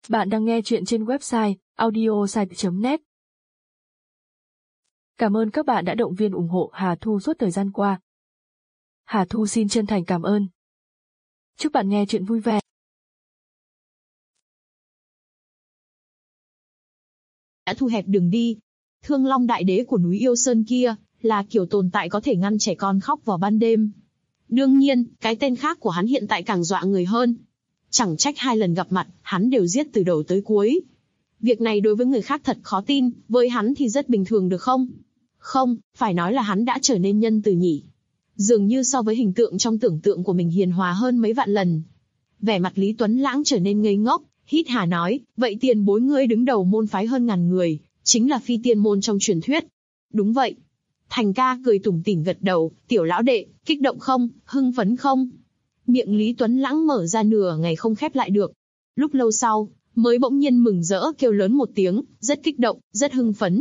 Bạn đang nghe chuyện trên website audiosite.net. Cảm ơn các bạn đã động viên ủng hộ Hà Thu suốt thời gian qua. Hà Thu xin chân thành cảm ơn. Chúc bạn nghe chuyện vui vẻ. Đã thu hẹp đường đi. Thương Long đại đế của núi Yêu Sơn kia là kiểu tồn tại có thể ngăn trẻ con khóc vào ban đêm. Đương nhiên, cái tên khác của hắn hiện tại càng dọa người hơn. Chẳng trách 2 lần gặp mặt, hắn đều giết từ đầu tới cuối. Việc này đối với người khác thật khó tin, với hắn thì rất bình thường được không? Không, phải nói là hắn đã trở nên nhân từ nhỉ. Dường như so với hình tượng trong tưởng tượng của mình hiền hòa hơn mấy vạn lần. Vẻ mặt Lý Tuấn Lãng trở nên ngây ngốc, hít hà nói, vậy tiền bối ngươi đứng đầu môn phái hơn ngàn người, chính là phi tiên môn trong truyền thuyết. Đúng vậy. Thành ca cười tủm tỉm gật đầu, tiểu lão đệ, kích động không, hưng phấn không? Miệng Lý Tuấn Lãng mở ra nửa ngày không khép lại được. Lúc lâu sau, mới bỗng nhiên mừng rỡ kêu lớn một tiếng, rất kích động, rất hưng phấn.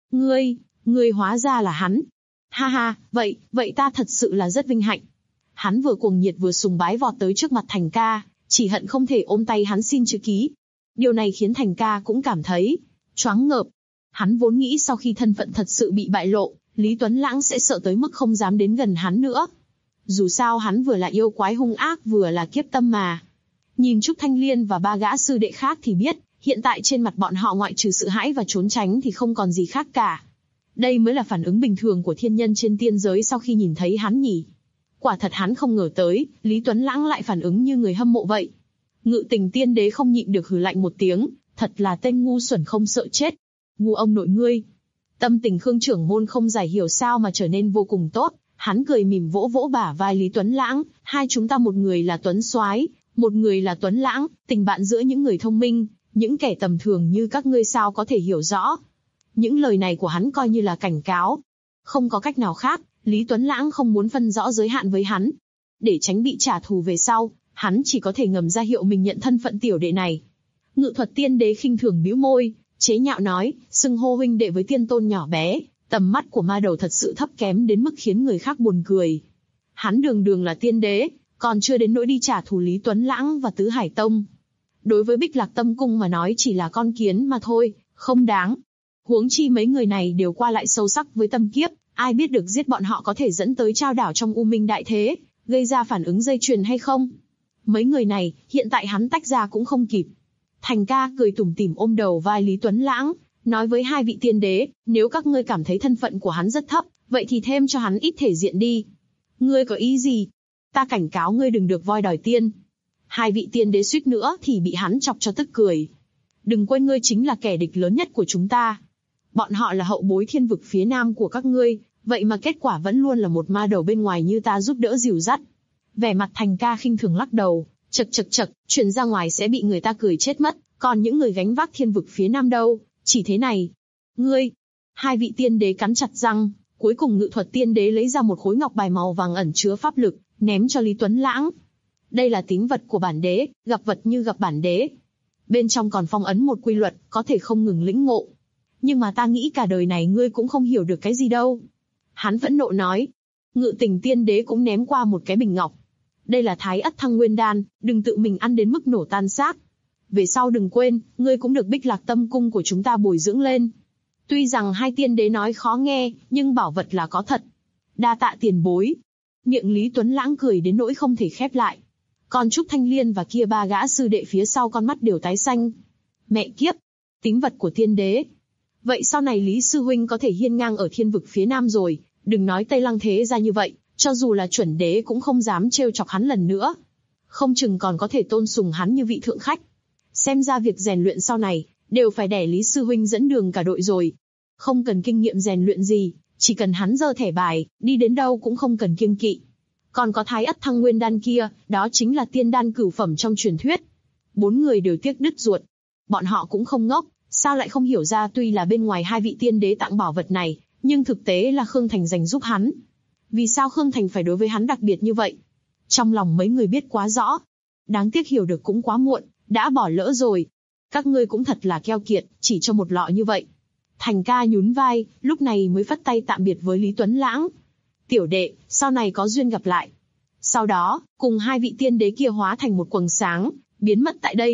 Ngươi hóa ra là hắn. Ha ha, vậy ta thật sự là rất vinh hạnh. Hắn vừa cuồng nhiệt vừa sùng bái vọt tới trước mặt Thành ca, chỉ hận không thể ôm tay hắn xin chữ ký. Điều này khiến Thành ca cũng cảm thấy choáng ngợp. Hắn vốn nghĩ sau khi thân phận thật sự bị bại lộ, Lý Tuấn Lãng sẽ sợ tới mức không dám đến gần hắn nữa. Dù sao hắn vừa là yêu quái hung ác vừa là kiếp tâm mà. Nhìn Trúc Thanh Liên và 3 gã sư đệ khác thì biết, hiện tại trên mặt bọn họ ngoại trừ sợ hãi và trốn tránh thì không còn gì khác cả. Đây mới là phản ứng bình thường của thiên nhân trên tiên giới sau khi nhìn thấy hắn nhỉ. Quả thật hắn không ngờ tới, Lý Tuấn Lãng lại phản ứng như người hâm mộ vậy. Ngự Tình tiên đế không nhịn được hừ lạnh một tiếng, thật là tên ngu xuẩn không sợ chết. Ngu ông nội ngươi. Tâm tình Khương trưởng môn không giải hiểu sao mà trở nên vô cùng tốt. Hắn cười mỉm vỗ vỗ bả vai Lý Tuấn Lãng, hai chúng ta một người là Tuấn Soái, một người là Tuấn Lãng, tình bạn giữa những người thông minh, những kẻ tầm thường như các ngươi sao có thể hiểu rõ. Những lời này của hắn coi như là cảnh cáo. Không có cách nào khác, Lý Tuấn Lãng không muốn phân rõ giới hạn với hắn. Để tránh bị trả thù về sau, hắn chỉ có thể ngầm ra hiệu mình nhận thân phận tiểu đệ này. Ngự Thuật tiên đế khinh thường bĩu môi, chế nhạo nói, xưng hô huynh đệ với tiên tôn nhỏ bé. Tầm mắt của ma đầu thật sự thấp kém đến mức khiến người khác buồn cười. Hắn đường là tiên đế, còn chưa đến nỗi đi trả thù Lý Tuấn Lãng và Tứ Hải Tông. Đối với Bích Lạc Tâm Cung mà nói chỉ là con kiến mà thôi, không đáng. Huống chi mấy người này đều qua lại sâu sắc với tâm kiếp, ai biết được giết bọn họ có thể dẫn tới trao đảo trong U Minh Đại Thế, gây ra phản ứng dây chuyền hay không. Mấy người này, hiện tại hắn tách ra cũng không kịp. Thành ca cười tủm tỉm ôm đầu vai Lý Tuấn Lãng, nói với 2 vị tiên đế, nếu các ngươi cảm thấy thân phận của hắn rất thấp, vậy thì thêm cho hắn ít thể diện đi. Ngươi có ý gì? Ta cảnh cáo ngươi đừng được voi đòi tiên. 2 vị tiên đế suýt nữa thì bị hắn chọc cho tức cười. Đừng quên ngươi chính là kẻ địch lớn nhất của chúng ta. Bọn họ là hậu bối thiên vực phía nam của các ngươi, vậy mà kết quả vẫn luôn là một ma đầu bên ngoài như ta giúp đỡ dìu dắt. Vẻ mặt Thành ca khinh thường lắc đầu, chậc, truyền ra ngoài sẽ bị người ta cười chết mất, còn những người gánh vác thiên vực phía nam đâu? Chỉ thế này. Ngươi. 2 vị tiên đế cắn chặt răng, cuối cùng Ngự Thuật tiên đế lấy ra một khối ngọc bài màu vàng ẩn chứa pháp lực, ném cho Lý Tuấn Lãng. Đây là tín vật của bản đế, gặp vật như gặp bản đế. Bên trong còn phong ấn một quy luật, có thể không ngừng lĩnh ngộ. Nhưng mà ta nghĩ cả đời này ngươi cũng không hiểu được cái gì đâu. Hắn phẫn nộ nói. Ngự Tình tiên đế cũng ném qua một cái bình ngọc. Đây là Thái Ất Thăng Nguyên Đan, đừng tự mình ăn đến mức nổ tan xác. Về sau đừng quên, ngươi cũng được Bích Lạc Tâm Cung của chúng ta bồi dưỡng lên. Tuy rằng 2 tiên đế nói khó nghe, nhưng bảo vật là có thật. Đa tạ tiền bối. Miệng Lý Tuấn Lãng cười đến nỗi không thể khép lại. Còn Trúc Thanh Liên và kia 3 gã sư đệ phía sau con mắt đều tái xanh. Mẹ kiếp, tín vật của tiên đế. Vậy sau này Lý Sư Huynh có thể hiên ngang ở thiên vực phía nam rồi, đừng nói Tây Lăng Thế ra như vậy, cho dù là chuẩn đế cũng không dám trêu chọc hắn lần nữa. Không chừng còn có thể tôn sùng hắn như vị thượng khách. Xem ra việc rèn luyện sau này, đều phải để Lý Sư Huynh dẫn đường cả đội rồi. Không cần kinh nghiệm rèn luyện gì, chỉ cần hắn giơ thẻ bài, đi đến đâu cũng không cần kiêng kỵ. Còn có Thái Ất Thăng Nguyên Đan kia, đó chính là tiên đan cửu phẩm trong truyền thuyết. 4 người đều tiếc đứt ruột. Bọn họ cũng không ngốc, sao lại không hiểu ra tuy là bên ngoài 2 vị tiên đế tặng bảo vật này, nhưng thực tế là Khương Thành dành giúp hắn. Vì sao Khương Thành phải đối với hắn đặc biệt như vậy? Trong lòng mấy người biết quá rõ. Đáng tiếc hiểu được cũng quá muộn, đã bỏ lỡ rồi. Các ngươi cũng thật là keo kiệt, chỉ cho một lọ như vậy. Thành ca nhún vai, lúc này mới phất tay tạm biệt với Lý Tuấn Lãng. Tiểu đệ, sau này có duyên gặp lại. Sau đó, cùng 2 vị tiên đế kia hóa thành một quầng sáng, biến mất tại đây.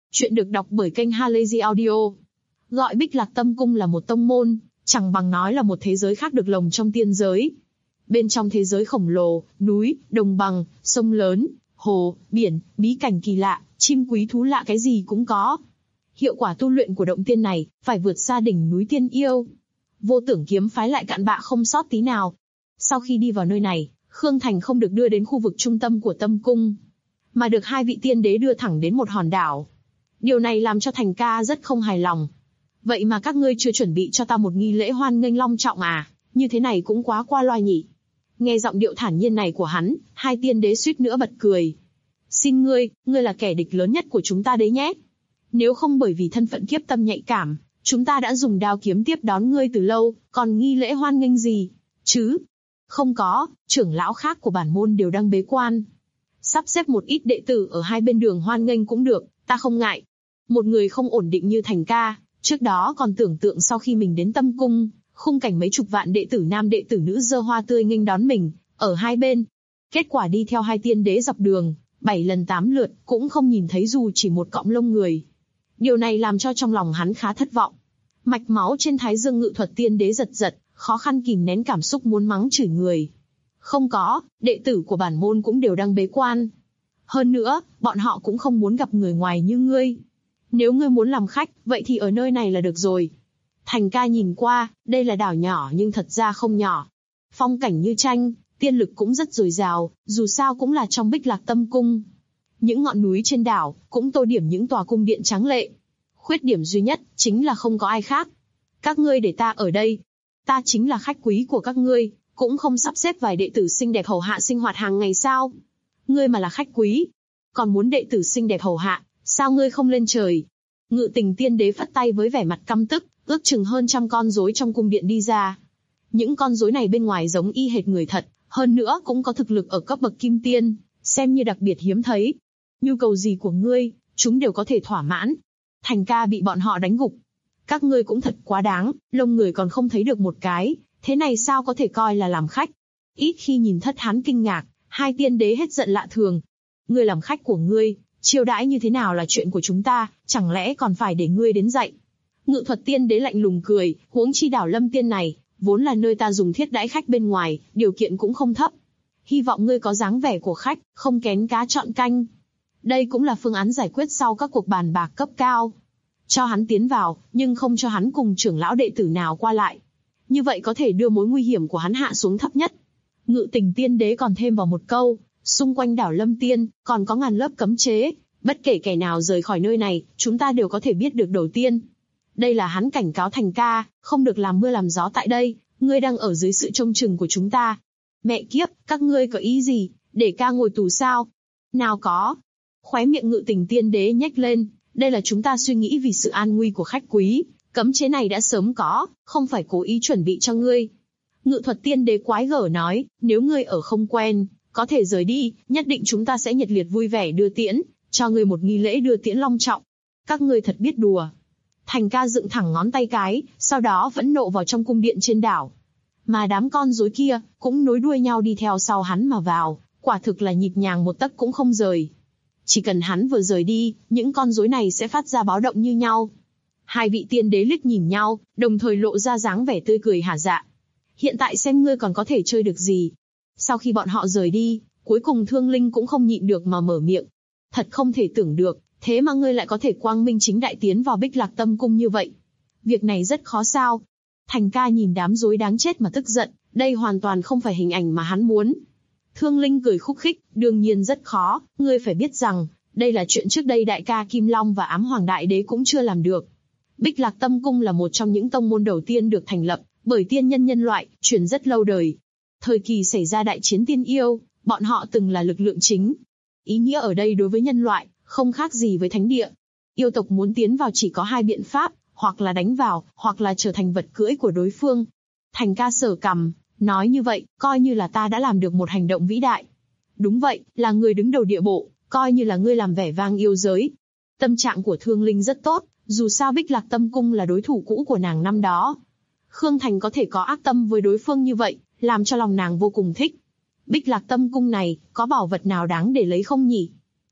Chuyện được đọc bởi kênh Halazy Audio. Gọi Bích Lạc Tâm Cung là một tông môn, chẳng bằng nói là một thế giới khác được lồng trong tiên giới. Bên trong thế giới khổng lồ, núi, đồng bằng, sông lớn, hồ, biển, bí cảnh kỳ lạ, chim quý thú lạ cái gì cũng có. Hiệu quả tu luyện của động tiên này phải vượt xa đỉnh núi tiên yêu. Vô Tưởng kiếm phái lại cạn bạ không sót tí nào. Sau khi đi vào nơi này, Khương Thành không được đưa đến khu vực trung tâm của Tâm Cung, mà được hai vị tiên đế đưa thẳng đến một hòn đảo. Điều này làm cho Thành ca rất không hài lòng. Vậy mà các ngươi chưa chuẩn bị cho ta một nghi lễ hoan nghênh long trọng à, như thế này cũng quá qua loa nhỉ. Nghe giọng điệu thản nhiên này của hắn, hai tiên đế suýt nữa bật cười. Xin ngươi là kẻ địch lớn nhất của chúng ta đấy nhé. Nếu không bởi vì thân phận kiếp tâm nhạy cảm, chúng ta đã dùng đao kiếm tiếp đón ngươi từ lâu, còn nghi lễ hoan nghênh gì, chứ? Không có, trưởng lão khác của bản môn đều đang bế quan. Sắp xếp một ít đệ tử ở hai bên đường hoan nghênh cũng được, ta không ngại. Một người không ổn định như Thành ca, trước đó còn tưởng tượng sau khi mình đến Tâm Cung, khung cảnh mấy chục vạn đệ tử nam đệ tử nữ giơ hoa tươi nghênh đón mình, ở hai bên. Kết quả đi theo hai tiên đế dọc đường, 7 lần 8 lượt, cũng không nhìn thấy dù chỉ một cọng lông người. Điều này làm cho trong lòng hắn khá thất vọng. Mạch máu trên thái dương Ngự Thuật tiên đế giật giật, khó khăn kìm nén cảm xúc muốn mắng chửi người. Không có, đệ tử của bản môn cũng đều đang bế quan. Hơn nữa, bọn họ cũng không muốn gặp người ngoài như ngươi. Nếu ngươi muốn làm khách, vậy thì ở nơi này là được rồi. Thành ca nhìn qua, đây là đảo nhỏ nhưng thật ra không nhỏ. Phong cảnh như tranh, tiên lực cũng rất dồi dào, dù sao cũng là trong Bích Lạc Tâm Cung. Những ngọn núi trên đảo, cũng tô điểm những tòa cung điện tráng lệ. Khuyết điểm duy nhất, chính là không có ai khác. Các ngươi để ta ở đây. Ta chính là khách quý của các ngươi, cũng không sắp xếp vài đệ tử xinh đẹp hầu hạ sinh hoạt hàng ngày sao? Ngươi mà là khách quý, còn muốn đệ tử xinh đẹp hầu hạ, sao ngươi không lên trời? Ngự Tình tiên đế phất tay với vẻ mặt căm tức, ước chừng hơn trăm con rối trong cung điện đi ra. Những con rối này bên ngoài giống y hệt người thật, hơn nữa cũng có thực lực ở cấp bậc kim tiên, xem như đặc biệt hiếm thấy. Nhu cầu gì của ngươi, chúng đều có thể thỏa mãn. Thành ca bị bọn họ đánh gục. Các ngươi cũng thật quá đáng, lông người còn không thấy được một cái, thế này sao có thể coi là làm khách? Ít khi nhìn thất hắn kinh ngạc, hai tiên đế hết giận lạ thường. Ngươi làm khách của ngươi, chiêu đãi như thế nào là chuyện của chúng ta, chẳng lẽ còn phải để ngươi đến dạy? Ngự Thuật tiên đế lạnh lùng cười, huống chi đảo Lâm Tiên này, vốn là nơi ta dùng thiết đãi khách bên ngoài, điều kiện cũng không thấp. Hy vọng ngươi có dáng vẻ của khách, không kén cá chọn canh. Đây cũng là phương án giải quyết sau các cuộc bàn bạc cấp cao. Cho hắn tiến vào, nhưng không cho hắn cùng trưởng lão đệ tử nào qua lại. Như vậy có thể đưa mối nguy hiểm của hắn hạ xuống thấp nhất. Ngự Tình tiên đế còn thêm vào một câu, xung quanh đảo Lâm Tiên, còn có ngàn lớp cấm chế. Bất kể kẻ nào rời khỏi nơi này, chúng ta đều có thể biết được đầu tiên. Đây là hắn cảnh cáo Thành ca, không được làm mưa làm gió tại đây, ngươi đang ở dưới sự trông chừng của chúng ta. Mẹ kiếp, các ngươi có ý gì, để ca ngồi tù sao? Nào có. Khóe miệng Ngự Tình tiên đế nhếch lên, đây là chúng ta suy nghĩ vì sự an nguy của khách quý, cấm chế này đã sớm có, không phải cố ý chuẩn bị cho ngươi. Ngự Thuật tiên đế quái gở nói, nếu ngươi ở không quen, có thể rời đi, nhất định chúng ta sẽ nhiệt liệt vui vẻ đưa tiễn, cho ngươi một nghi lễ đưa tiễn long trọng. Các ngươi thật biết đùa. Thành ca dựng thẳng ngón tay cái, sau đó phẫn nộ vào trong cung điện trên đảo. Mà đám con rối kia, cũng nối đuôi nhau đi theo sau hắn mà vào, quả thực là nhịp nhàng một tấc cũng không rời. Chỉ cần hắn vừa rời đi, những con rối này sẽ phát ra báo động như nhau. Hai vị tiên đế liếc nhìn nhau, đồng thời lộ ra dáng vẻ tươi cười hả dạ. Hiện tại xem ngươi còn có thể chơi được gì. Sau khi bọn họ rời đi, cuối cùng Thương Linh cũng không nhịn được mà mở miệng. Thật không thể tưởng được, thế mà ngươi lại có thể quang minh chính đại tiến vào Bích Lạc Tâm Cung như vậy. Việc này rất khó sao? Thành ca nhìn đám rối đáng chết mà tức giận, đây hoàn toàn không phải hình ảnh mà hắn muốn. Thương Linh cười khúc khích, đương nhiên rất khó, ngươi phải biết rằng, đây là chuyện trước đây đại ca Kim Long và Ám Hoàng Đại Đế cũng chưa làm được. Bích Lạc Tâm Cung là một trong những tông môn đầu tiên được thành lập, bởi tiên nhân nhân loại, truyền rất lâu đời. Thời kỳ xảy ra đại chiến tiên yêu, bọn họ từng là lực lượng chính. Ý nghĩa ở đây đối với nhân loại, không khác gì với thánh địa. Yêu tộc muốn tiến vào chỉ có hai biện pháp, hoặc là đánh vào, hoặc là trở thành vật cưỡi của đối phương. Thành ca sờ cằm, nói như vậy, coi như là ta đã làm được một hành động vĩ đại. Đúng vậy, là người đứng đầu địa bộ, coi như là ngươi làm vẻ vang yêu giới. Tâm trạng của Thương Linh rất tốt, dù sao Bích Lạc Tâm Cung là đối thủ cũ của nàng năm đó. Khương Thành có thể có ác tâm với đối phương như vậy, làm cho lòng nàng vô cùng thích. Bích Lạc Tâm Cung này, có bảo vật nào đáng để lấy không nhỉ?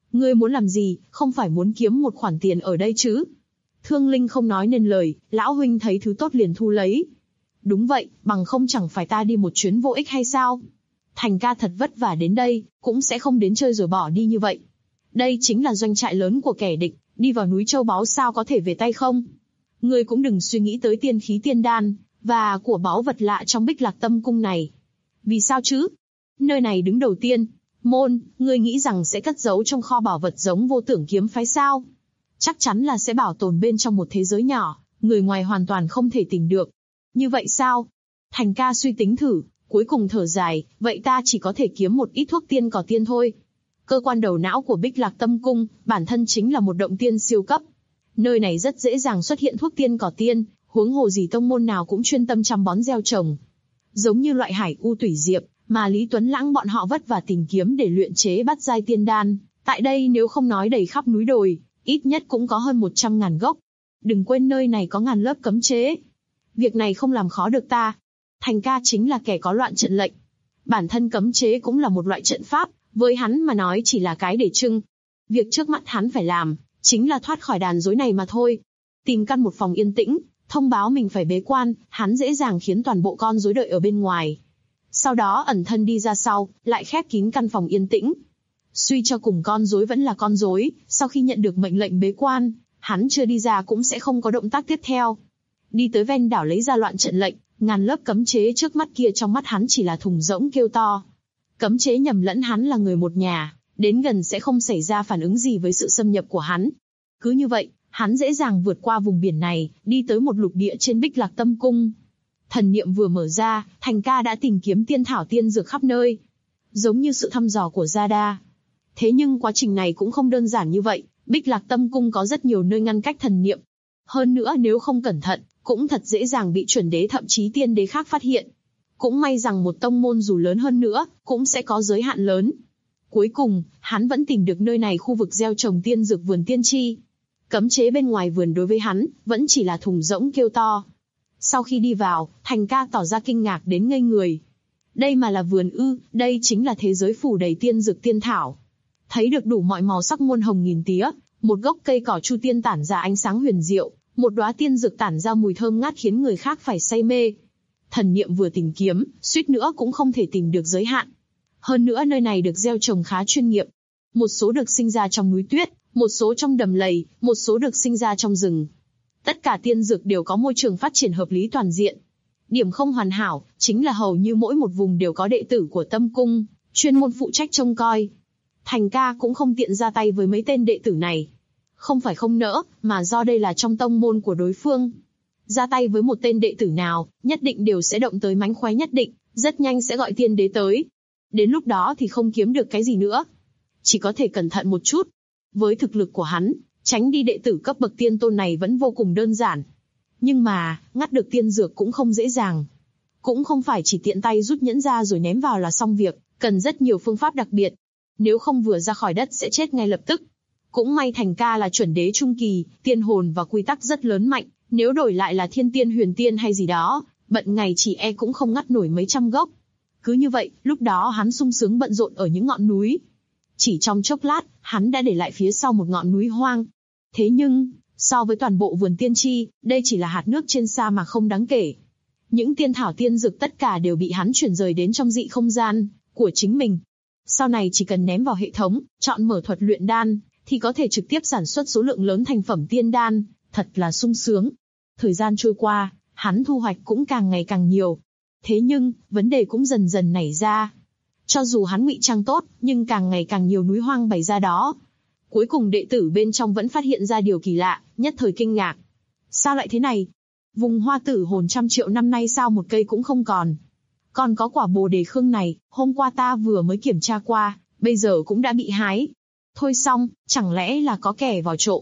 Ngươi muốn làm gì, không phải muốn kiếm một khoản tiền ở đây chứ? Thương Linh không nói nên lời, lão huynh thấy thứ tốt liền thu lấy. Đúng vậy, bằng không chẳng phải ta đi một chuyến vô ích hay sao? Thành ca thật vất vả đến đây, cũng sẽ không đến chơi rồi bỏ đi như vậy. Đây chính là doanh trại lớn của kẻ địch, đi vào núi châu báu sao có thể về tay không? Ngươi cũng đừng suy nghĩ tới tiên khí tiên đan, và của báu vật lạ trong Bích Lạc Tâm Cung này. Vì sao chứ? Nơi này đứng đầu tiên môn, ngươi nghĩ rằng sẽ cất giấu trong kho bảo vật giống Vô Tưởng kiếm phái sao? Chắc chắn là sẽ bảo tồn bên trong một thế giới nhỏ, người ngoài hoàn toàn không thể tìm được. Như vậy sao? Thành ca suy tính thử, cuối cùng thở dài, vậy ta chỉ có thể kiếm một ít thuốc tiên cỏ tiên thôi. Cơ quan đầu não của Bích Lạc Tâm Cung, bản thân chính là một động tiên siêu cấp. Nơi này rất dễ dàng xuất hiện thuốc tiên cỏ tiên, huống hồ gì tông môn nào cũng chuyên tâm chăm bón gieo trồng. Giống như loại hải u tủy diệp, mà Lý Tuấn Lãng bọn họ vất vả tìm kiếm để luyện chế bát giai tiên đan, tại đây nếu không nói đầy khắp núi đồi, ít nhất cũng có hơn 100.000 gốc. Đừng quên nơi này có ngàn lớp cấm chế. Việc này không làm khó được ta. Thành ca chính là kẻ có loạn trận lệnh. Bản thân cấm chế cũng là một loại trận pháp, với hắn mà nói chỉ là cái để trưng. Việc trước mắt hắn phải làm, chính là thoát khỏi đàn rối này mà thôi. Tìm căn một phòng yên tĩnh, thông báo mình phải bế quan, hắn dễ dàng khiến toàn bộ con rối đợi ở bên ngoài. Sau đó ẩn thân đi ra sau, lại khép kín căn phòng yên tĩnh. Suy cho cùng con rối vẫn là con rối, sau khi nhận được mệnh lệnh bế quan, hắn chưa đi ra cũng sẽ không có động tác tiếp theo. Đi tới ven đảo lấy ra loạn trận lệnh, ngàn lớp cấm chế trước mắt kia trong mắt hắn chỉ là thùng rỗng kêu to. Cấm chế nhầm lẫn hắn là người một nhà, đến gần sẽ không xảy ra phản ứng gì với sự xâm nhập của hắn. Cứ như vậy, hắn dễ dàng vượt qua vùng biển này, đi tới một lục địa trên Bích Lạc Tâm Cung. Thần niệm vừa mở ra, Thành ca đã tìm kiếm tiên thảo tiên dược khắp nơi. Giống như sự thăm dò của Zada. Thế nhưng quá trình này cũng không đơn giản như vậy, Bích Lạc Tâm Cung có rất nhiều nơi ngăn cách thần niệm. Hơn nữa nếu không cẩn thận, cũng thật dễ dàng bị chuẩn đế thậm chí tiên đế khác phát hiện. Cũng may rằng một tông môn dù lớn hơn nữa, cũng sẽ có giới hạn lớn. Cuối cùng, hắn vẫn tìm được nơi này khu vực gieo trồng tiên dược vườn tiên tri. Cấm chế bên ngoài vườn đối với hắn, vẫn chỉ là thùng rỗng kêu to. Sau khi đi vào, Thành ca tỏ ra kinh ngạc đến ngây người. Đây mà là vườn ư, đây chính là thế giới phủ đầy tiên dược tiên thảo. Thấy được đủ mọi màu sắc muôn hồng nghìn tía, một gốc cây cỏ chu tiên tản ra ánh sáng huyền diệu, một đóa tiên dược tản ra mùi thơm ngát khiến người khác phải say mê. Thần niệm vừa tìm kiếm, suýt nữa cũng không thể tìm được giới hạn. Hơn nữa nơi này được gieo trồng khá chuyên nghiệp. Một số được sinh ra trong núi tuyết, một số trong đầm lầy, một số được sinh ra trong rừng. Tất cả tiên dược đều có môi trường phát triển hợp lý toàn diện. Điểm không hoàn hảo, chính là hầu như mỗi một vùng đều có đệ tử của Tâm Cung, chuyên môn phụ trách trông coi. Thành ca cũng không tiện ra tay với mấy tên đệ tử này. Không phải không nỡ, mà do đây là trong tông môn của đối phương. Ra tay với một tên đệ tử nào, nhất định đều sẽ động tới mánh khóe nhất định, rất nhanh sẽ gọi tiên đế tới. Đến lúc đó thì không kiếm được cái gì nữa. Chỉ có thể cẩn thận một chút. Với thực lực của hắn, tránh đi đệ tử cấp bậc tiên tôn này vẫn vô cùng đơn giản. Nhưng mà, ngắt được tiên dược cũng không dễ dàng. Cũng không phải chỉ tiện tay rút nhẫn ra rồi ném vào là xong việc, cần rất nhiều phương pháp đặc biệt. Nếu không vừa ra khỏi đất sẽ chết ngay lập tức. Cũng may Thành ca là chuẩn đế trung kỳ, tiên hồn và quy tắc rất lớn mạnh, nếu đổi lại là thiên tiên huyền tiên hay gì đó, bận ngày chỉ e cũng không ngắt nổi mấy trăm gốc. Cứ như vậy, lúc đó hắn sung sướng bận rộn ở những ngọn núi. Chỉ trong chốc lát, hắn đã để lại phía sau một ngọn núi hoang. Thế nhưng, so với toàn bộ vườn tiên tri, đây chỉ là hạt nước trên sa mà không đáng kể. Những tiên thảo tiên dược tất cả đều bị hắn chuyển rời đến trong dị không gian của chính mình. Sau này chỉ cần ném vào hệ thống, chọn mở thuật luyện đan, thì có thể trực tiếp sản xuất số lượng lớn thành phẩm tiên đan, thật là sung sướng. Thời gian trôi qua, hắn thu hoạch cũng càng ngày càng nhiều. Thế nhưng, vấn đề cũng dần dần nảy ra. Cho dù hắn ngụy trang tốt, nhưng càng ngày càng nhiều núi hoang bày ra đó. Cuối cùng đệ tử bên trong vẫn phát hiện ra điều kỳ lạ, nhất thời kinh ngạc. Sao lại thế này? Vùng hoa tử hồn 100 triệu năm nay sao một cây cũng không còn? Còn có quả bồ đề khương này, hôm qua ta vừa mới kiểm tra qua, bây giờ cũng đã bị hái. Thôi xong, chẳng lẽ là có kẻ vào trộm?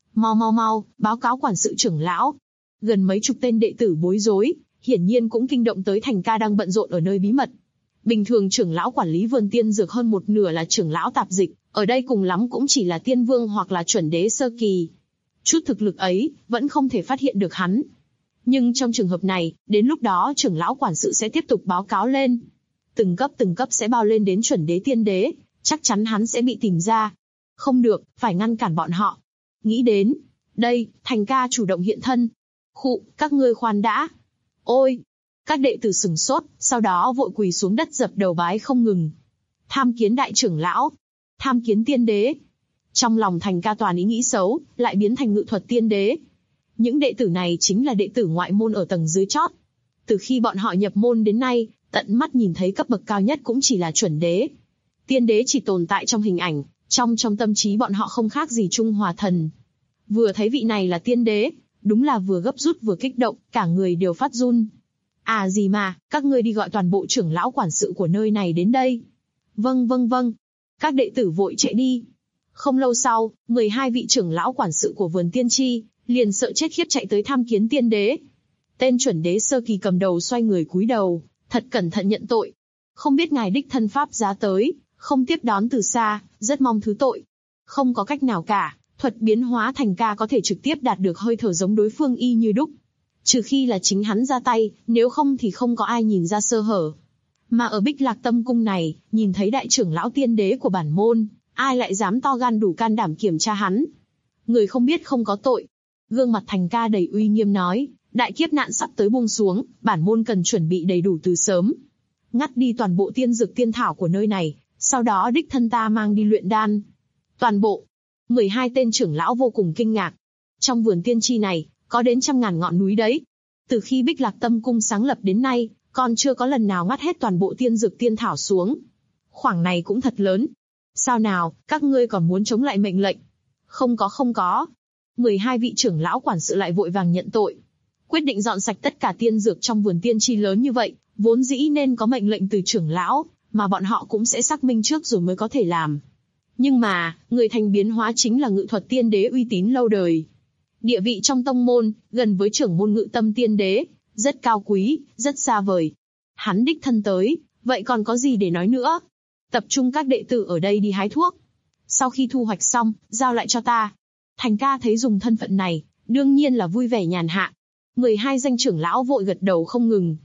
Mau, báo cáo quản sự trưởng lão. Gần mấy chục tên đệ tử bối rối, hiển nhiên cũng kinh động tới Thành ca đang bận rộn ở nơi bí mật. Bình thường trưởng lão quản lý vườn tiên dược hơn một nửa là trưởng lão tạp dịch, ở đây cùng lắm cũng chỉ là tiên vương hoặc là chuẩn đế sơ kỳ. Chút thực lực ấy, vẫn không thể phát hiện được hắn. Nhưng trong trường hợp này, đến lúc đó trưởng lão quản sự sẽ tiếp tục báo cáo lên. Từng cấp sẽ bao lên đến chuẩn đế tiên đế, chắc chắn hắn sẽ bị tìm ra. Không được, phải ngăn cản bọn họ. Nghĩ đến đây, Thành ca chủ động hiện thân. Khụ, các ngươi khoan đã. Ôi! Các đệ tử sửng sốt, sau đó vội quỳ xuống đất dập đầu bái không ngừng. Tham kiến đại trưởng lão. Tham kiến tiên đế. Trong lòng Thành ca toàn ý nghĩ xấu, lại biến thành ngự thuật tiên đế. Những đệ tử này chính là đệ tử ngoại môn ở tầng dưới chót. Từ khi bọn họ nhập môn đến nay, tận mắt nhìn thấy cấp bậc cao nhất cũng chỉ là chuẩn đế. Tiên đế chỉ tồn tại trong hình ảnh, trong tâm trí bọn họ không khác gì Trung Hòa Thần. Vừa thấy vị này là tiên đế, đúng là vừa gấp rút vừa kích động, cả người đều phát run. À gì mà, các ngươi đi gọi toàn bộ trưởng lão quản sự của nơi này đến đây. Vâng vâng vâng. Các đệ tử vội chạy đi. Không lâu sau, 12 vị trưởng lão quản sự của vườn tiên tri, liền sợ chết khiếp chạy tới tham kiến tiên đế. Tên chuẩn đế sơ kỳ cầm đầu xoay người cúi đầu, thật cẩn thận nhận tội. Không biết ngài đích thân pháp giá tới, không tiếp đón từ xa, rất mong thứ tội. Không có cách nào cả, thuật biến hóa Thành ca có thể trực tiếp đạt được hơi thở giống đối phương y như đúc. Trừ khi là chính hắn ra tay, nếu không thì không có ai nhìn ra sơ hở. Mà ở Bích Lạc Tâm Cung này, nhìn thấy đại trưởng lão tiên đế của bản môn, ai lại dám to gan đủ can đảm kiểm tra hắn. Người không biết không có tội. Gương mặt Thành ca đầy uy nghiêm nói, đại kiếp nạn sắp tới buông xuống, bản môn cần chuẩn bị đầy đủ từ sớm. Ngắt đi toàn bộ tiên dược tiên thảo của nơi này, sau đó đích thân ta mang đi luyện đan. Toàn bộ. 12 tên trưởng lão vô cùng kinh ngạc. Trong vườn tiên tri này, có đến trăm ngàn ngọn núi đấy. Từ khi Bích Lạc Tâm Cung sáng lập đến nay, còn chưa có lần nào ngắt hết toàn bộ tiên dược tiên thảo xuống. Khoảng này cũng thật lớn. Sao nào, các ngươi còn muốn chống lại mệnh lệnh? Không có. 12 vị trưởng lão quản sự lại vội vàng nhận tội. Quyết định dọn sạch tất cả tiên dược trong vườn tiên tri lớn như vậy, vốn dĩ nên có mệnh lệnh từ trưởng lão, mà bọn họ cũng sẽ xác minh trước rồi mới có thể làm. Nhưng mà, người thành biến hóa chính là ngự thuật tiên đế uy tín lâu đời. Địa vị trong tông môn, gần với trưởng môn Ngự Tâm tiên đế, rất cao quý, rất xa vời. Hắn đích thân tới, vậy còn có gì để nói nữa? Tập trung các đệ tử ở đây đi hái thuốc. Sau khi thu hoạch xong, giao lại cho ta. Thành ca thấy dùng thân phận này, đương nhiên là vui vẻ nhàn hạ. 12 danh trưởng lão vội gật đầu không ngừng.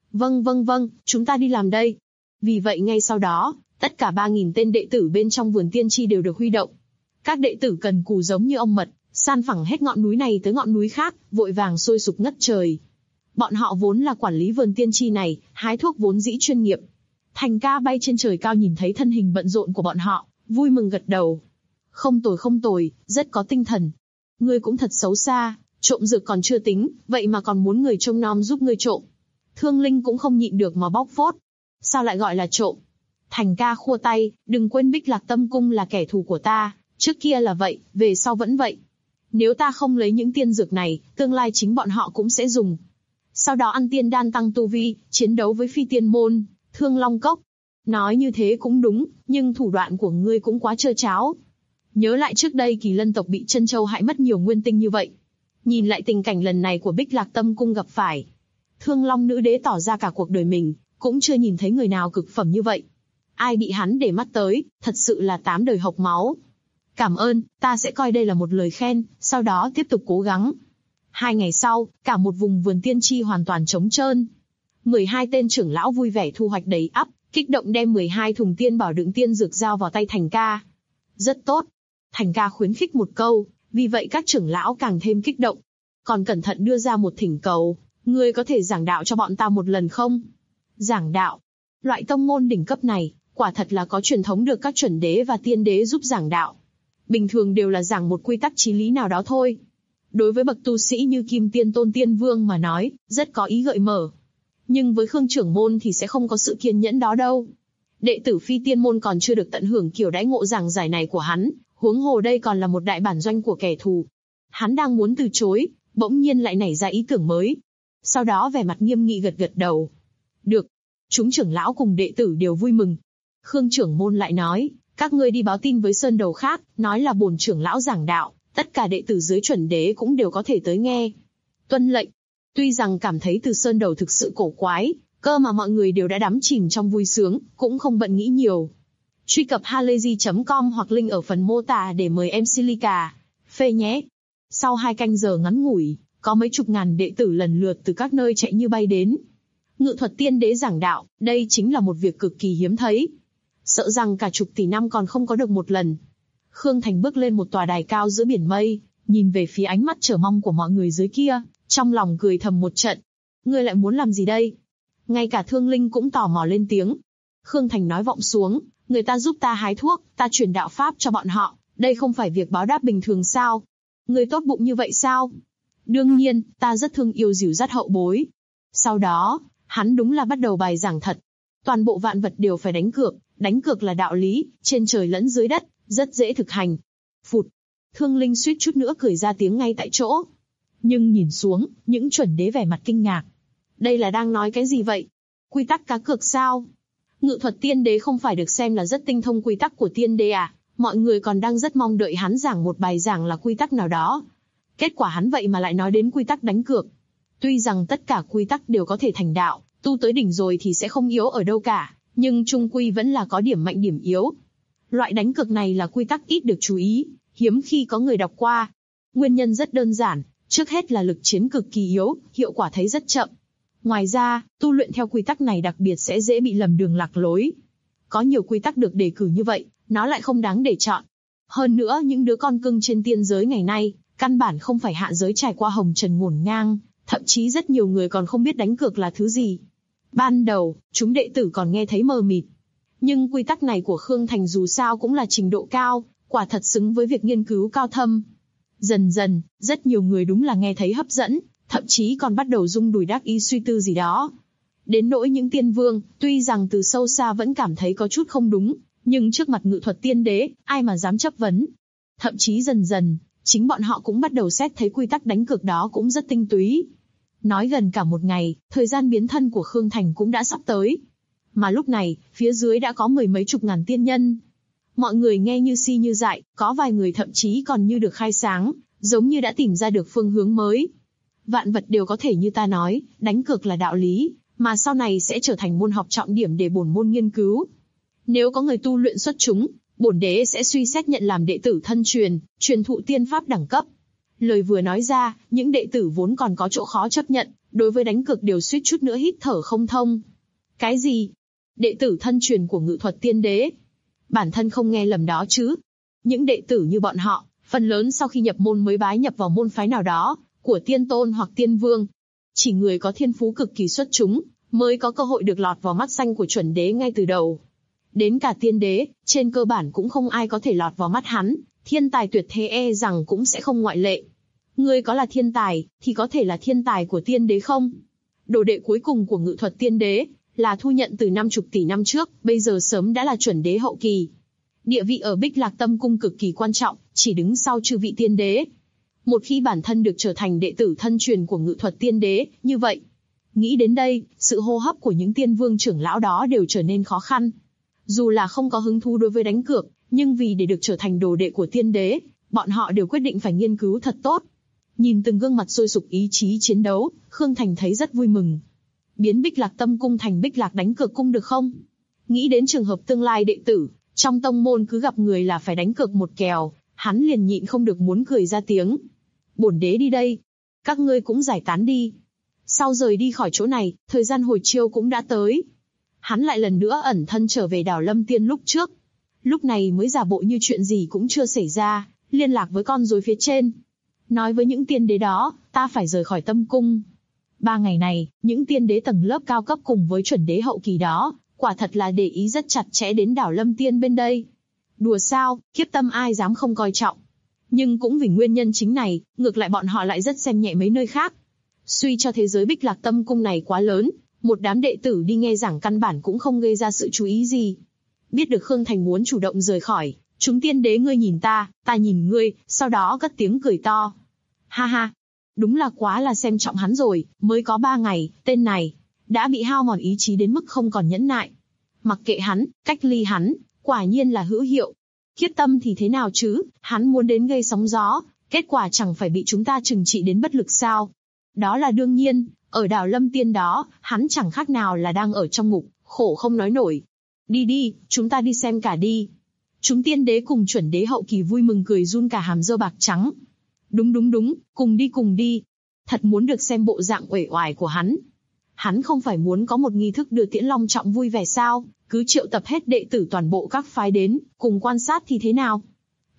Vâng, chúng ta đi làm đây. Vì vậy ngay sau đó, tất cả 3.000 tên đệ tử bên trong vườn tiên tri đều được huy động. Các đệ tử cần cù giống như ong mật, san phẳng hết ngọn núi này tới ngọn núi khác, vội vàng sôi sục ngất trời. Bọn họ vốn là quản lý vườn tiên tri này, hái thuốc vốn dĩ chuyên nghiệp. Thành ca bay trên trời cao nhìn thấy thân hình bận rộn của bọn họ, vui mừng gật đầu. Không tồi, rất có tinh thần. Ngươi cũng thật xấu xa, trộm dược còn chưa tính, vậy mà còn muốn người trông nom giúp ngươi trộm. Thương Linh cũng không nhịn được mà bóc phốt. Sao lại gọi là trộm? Thành ca khua tay, đừng quên Bích Lạc Tâm Cung là kẻ thù của ta, trước kia là vậy, về sau vẫn vậy. Nếu ta không lấy những tiên dược này, tương lai chính bọn họ cũng sẽ dùng. Sau đó ăn tiên đan tăng tu vi, chiến đấu với phi tiên môn, Thương Long Cốc. Nói như thế cũng đúng, nhưng thủ đoạn của ngươi cũng quá trơ tráo. Nhớ lại trước đây Kỳ Lân tộc bị Chân Châu hại mất nhiều nguyên tinh như vậy. Nhìn lại tình cảnh lần này của Bích Lạc Tâm Cung gặp phải. Thương Long nữ đế tỏ ra cả cuộc đời mình, cũng chưa nhìn thấy người nào cực phẩm như vậy. Ai bị hắn để mắt tới, thật sự là 8 đời hộc máu. Cảm ơn, ta sẽ coi đây là một lời khen, sau đó tiếp tục cố gắng. 2 ngày sau, cả một vùng vườn tiên tri hoàn toàn trống trơn. 12 tên trưởng lão vui vẻ thu hoạch đầy ắp, kích động đem 12 thùng tiên bảo đựng tiên dược giao vào tay Thành ca. Rất tốt. Thành ca khuyến khích một câu, vì vậy các trưởng lão càng thêm kích động. Còn cẩn thận đưa ra một thỉnh cầu, ngươi có thể giảng đạo cho bọn ta một lần không? Giảng đạo. Loại tông môn đỉnh cấp này, quả thật là có truyền thống được các chuẩn đế và tiên đế giúp giảng đạo. Bình thường đều là giảng một quy tắc chí lý nào đó thôi. Đối với bậc tu sĩ như Kim Tiên Tôn Tiên Vương mà nói, rất có ý gợi mở. Nhưng với Khương trưởng môn thì sẽ không có sự kiên nhẫn đó đâu. Đệ tử phi tiên môn còn chưa được tận hưởng kiểu đãi ngộ giảng giải này của hắn, huống hồ đây còn là một đại bản doanh của kẻ thù. Hắn đang muốn từ chối, bỗng nhiên lại nảy ra ý tưởng mới. Sau đó vẻ mặt nghiêm nghị gật gật đầu. Được. Chúng trưởng lão cùng đệ tử đều vui mừng. Khương trưởng môn lại nói, các ngươi đi báo tin với sơn đầu khác, nói là bổn trưởng lão giảng đạo, tất cả đệ tử dưới chuẩn đế cũng đều có thể tới nghe. Tuân lệnh. Tuy rằng cảm thấy từ sơn đầu thực sự cổ quái, cơ mà mọi người đều đã đắm chìm trong vui sướng, cũng không bận nghĩ nhiều. Truy cập halayzi.com hoặc link ở phần mô tả để mời em Silica. Phê nhé. Sau 2 canh giờ ngắn ngủi, có mấy chục ngàn đệ tử lần lượt từ các nơi chạy như bay đến. Ngự thuật tiên đế giảng đạo, đây chính là một việc cực kỳ hiếm thấy. Sợ rằng cả chục tỷ năm còn không có được một lần. Khương Thành bước lên một tòa đài cao giữa biển mây, nhìn về phía ánh mắt chờ mong của mọi người dưới kia, trong lòng cười thầm một trận. Ngươi lại muốn làm gì đây? Ngay cả Thương Linh cũng tò mò lên tiếng. Khương Thành nói vọng xuống, người ta giúp ta hái thuốc, ta truyền đạo pháp cho bọn họ, đây không phải việc báo đáp bình thường sao? Ngươi tốt bụng như vậy sao? Đương nhiên, ta rất thương yêu dìu dắt hậu bối. Sau đó, hắn đúng là bắt đầu bài giảng thật. Toàn bộ vạn vật đều phải đánh cược là đạo lý, trên trời lẫn dưới đất, rất dễ thực hành. Phụt! Thương Linh suýt chút nữa cười ra tiếng ngay tại chỗ. Nhưng nhìn xuống, những chuẩn đế vẻ mặt kinh ngạc. Đây là đang nói cái gì vậy? Quy tắc cá cược sao? Ngự thuật tiên đế không phải được xem là rất tinh thông quy tắc của tiên đế à? Mọi người còn đang rất mong đợi hắn giảng một bài giảng là quy tắc nào đó. Kết quả hắn vậy mà lại nói đến quy tắc đánh cược. Tuy rằng tất cả quy tắc đều có thể thành đạo, tu tới đỉnh rồi thì sẽ không yếu ở đâu cả, nhưng chung quy vẫn là có điểm mạnh điểm yếu. Loại đánh cược này là quy tắc ít được chú ý, hiếm khi có người đọc qua. Nguyên nhân rất đơn giản, trước hết là lực chiến cực kỳ yếu, hiệu quả thấy rất chậm. Ngoài ra, tu luyện theo quy tắc này đặc biệt sẽ dễ bị lầm đường lạc lối. Có nhiều quy tắc được đề cử như vậy, nó lại không đáng để chọn. Hơn nữa những đứa con cưng trên tiên giới ngày nay, căn bản không phải hạ giới trải qua hồng trần ngổn ngang, thậm chí rất nhiều người còn không biết đánh cược là thứ gì. Ban đầu, chúng đệ tử còn nghe thấy mờ mịt. Nhưng quy tắc này của Khương Thành dù sao cũng là trình độ cao, quả thật xứng với việc nghiên cứu cao thâm. Dần dần, rất nhiều người đúng là nghe thấy hấp dẫn, thậm chí còn bắt đầu rung đùi đắc ý suy tư gì đó. Đến nỗi những tiên vương, tuy rằng từ sâu xa vẫn cảm thấy có chút không đúng, nhưng trước mặt ngự thuật tiên đế, ai mà dám chấp vấn. Thậm chí dần dần, chính bọn họ cũng bắt đầu xét thấy quy tắc đánh cược đó cũng rất tinh túy. Nói gần cả một ngày, thời gian biến thân của Khương Thành cũng đã sắp tới. Mà lúc này, phía dưới đã có mười mấy chục ngàn tiên nhân. Mọi người nghe như si như dại, có vài người thậm chí còn như được khai sáng, giống như đã tìm ra được phương hướng mới. Vạn vật đều có thể như ta nói, đánh cược là đạo lý, mà sau này sẽ trở thành môn học trọng điểm để bổn môn nghiên cứu. Nếu có người tu luyện xuất chúng, bổn đế sẽ suy xét nhận làm đệ tử thân truyền, truyền thụ tiên pháp đẳng cấp. Lời vừa nói ra, những đệ tử vốn còn có chỗ khó chấp nhận, đối với đánh cược đều suýt chút nữa hít thở không thông. Cái gì? Đệ tử thân truyền của ngự thuật tiên đế? Bản thân không nghe lầm đó chứ? Những đệ tử như bọn họ, phần lớn sau khi nhập môn mới bái nhập vào môn phái nào đó, của tiên tôn hoặc tiên vương. Chỉ người có thiên phú cực kỳ xuất chúng, mới có cơ hội được lọt vào mắt xanh của chuẩn đế ngay từ đầu. Đến cả tiên đế, trên cơ bản cũng không ai có thể lọt vào mắt hắn, thiên tài tuyệt thế e rằng cũng sẽ không ngoại lệ. Ngươi có là thiên tài, thì có thể là thiên tài của tiên đế không? Đồ đệ cuối cùng của ngự thuật tiên đế, là thu nhận từ 50 tỷ năm trước, bây giờ sớm đã là chuẩn đế hậu kỳ. Địa vị ở Bích Lạc Tâm Cung cực kỳ quan trọng, chỉ đứng sau chư vị tiên đế. Một khi bản thân được trở thành đệ tử thân truyền của ngự thuật tiên đế, như vậy. Nghĩ đến đây, sự hô hấp của những tiên vương trưởng lão đó đều trở nên khó khăn. Dù là không có hứng thú đối với đánh cược, nhưng vì để được trở thành đồ đệ của tiên đế, bọn họ đều quyết định phải nghiên cứu thật tốt. Nhìn từng gương mặt sôi sục ý chí chiến đấu, Khương Thành thấy rất vui mừng. Biến Bích Lạc Tâm Cung thành Bích Lạc Đánh Cược Cung được không? Nghĩ đến trường hợp tương lai đệ tử, trong tông môn cứ gặp người là phải đánh cược một kèo, hắn liền nhịn không được muốn cười ra tiếng. Bổn đế đi đây. Các ngươi cũng giải tán đi. Sau rời đi khỏi chỗ này, thời gian hồi chiêu cũng đã tới. Hắn lại lần nữa ẩn thân trở về đảo Lâm Tiên lúc trước. Lúc này mới giả bộ như chuyện gì cũng chưa xảy ra, liên lạc với con rối phía trên. Nói với những tiên đế đó, ta phải rời khỏi tâm cung. 3 ngày này, những tiên đế tầng lớp cao cấp cùng với chuẩn đế hậu kỳ đó, quả thật là để ý rất chặt chẽ đến đảo Lâm Tiên bên đây. Đùa sao, kiếp tâm ai dám không coi trọng. Nhưng cũng vì nguyên nhân chính này, ngược lại bọn họ lại rất xem nhẹ mấy nơi khác. Suy cho thế giới Bích Lạc Tâm Cung này quá lớn, một đám đệ tử đi nghe giảng căn bản cũng không gây ra sự chú ý gì. Biết được Khương Thành muốn chủ động rời khỏi, chúng tiên đế ngươi nhìn ta nhìn ngươi, sau đó cất tiếng cười to. Ha ha, đúng là quá là xem trọng hắn rồi, mới có 3 ngày, tên này đã bị hao mòn ý chí đến mức không còn nhẫn nại. Mặc kệ hắn, cách ly hắn, quả nhiên là hữu hiệu. Kiếp tâm thì thế nào chứ, hắn muốn đến gây sóng gió, kết quả chẳng phải bị chúng ta trừng trị đến bất lực sao? Đó là đương nhiên, ở đảo Lâm Tiên đó, hắn chẳng khác nào là đang ở trong ngục, khổ không nói nổi. Đi đi, chúng ta đi xem cả đi. Chúng tiên đế cùng chuẩn đế hậu kỳ vui mừng cười run cả hàm râu bạc trắng. Đúng, cùng đi. Thật muốn được xem bộ dạng uể oải của hắn. Hắn không phải muốn có một nghi thức đưa tiễn long trọng vui vẻ sao, cứ triệu tập hết đệ tử toàn bộ các phái đến, cùng quan sát thì thế nào?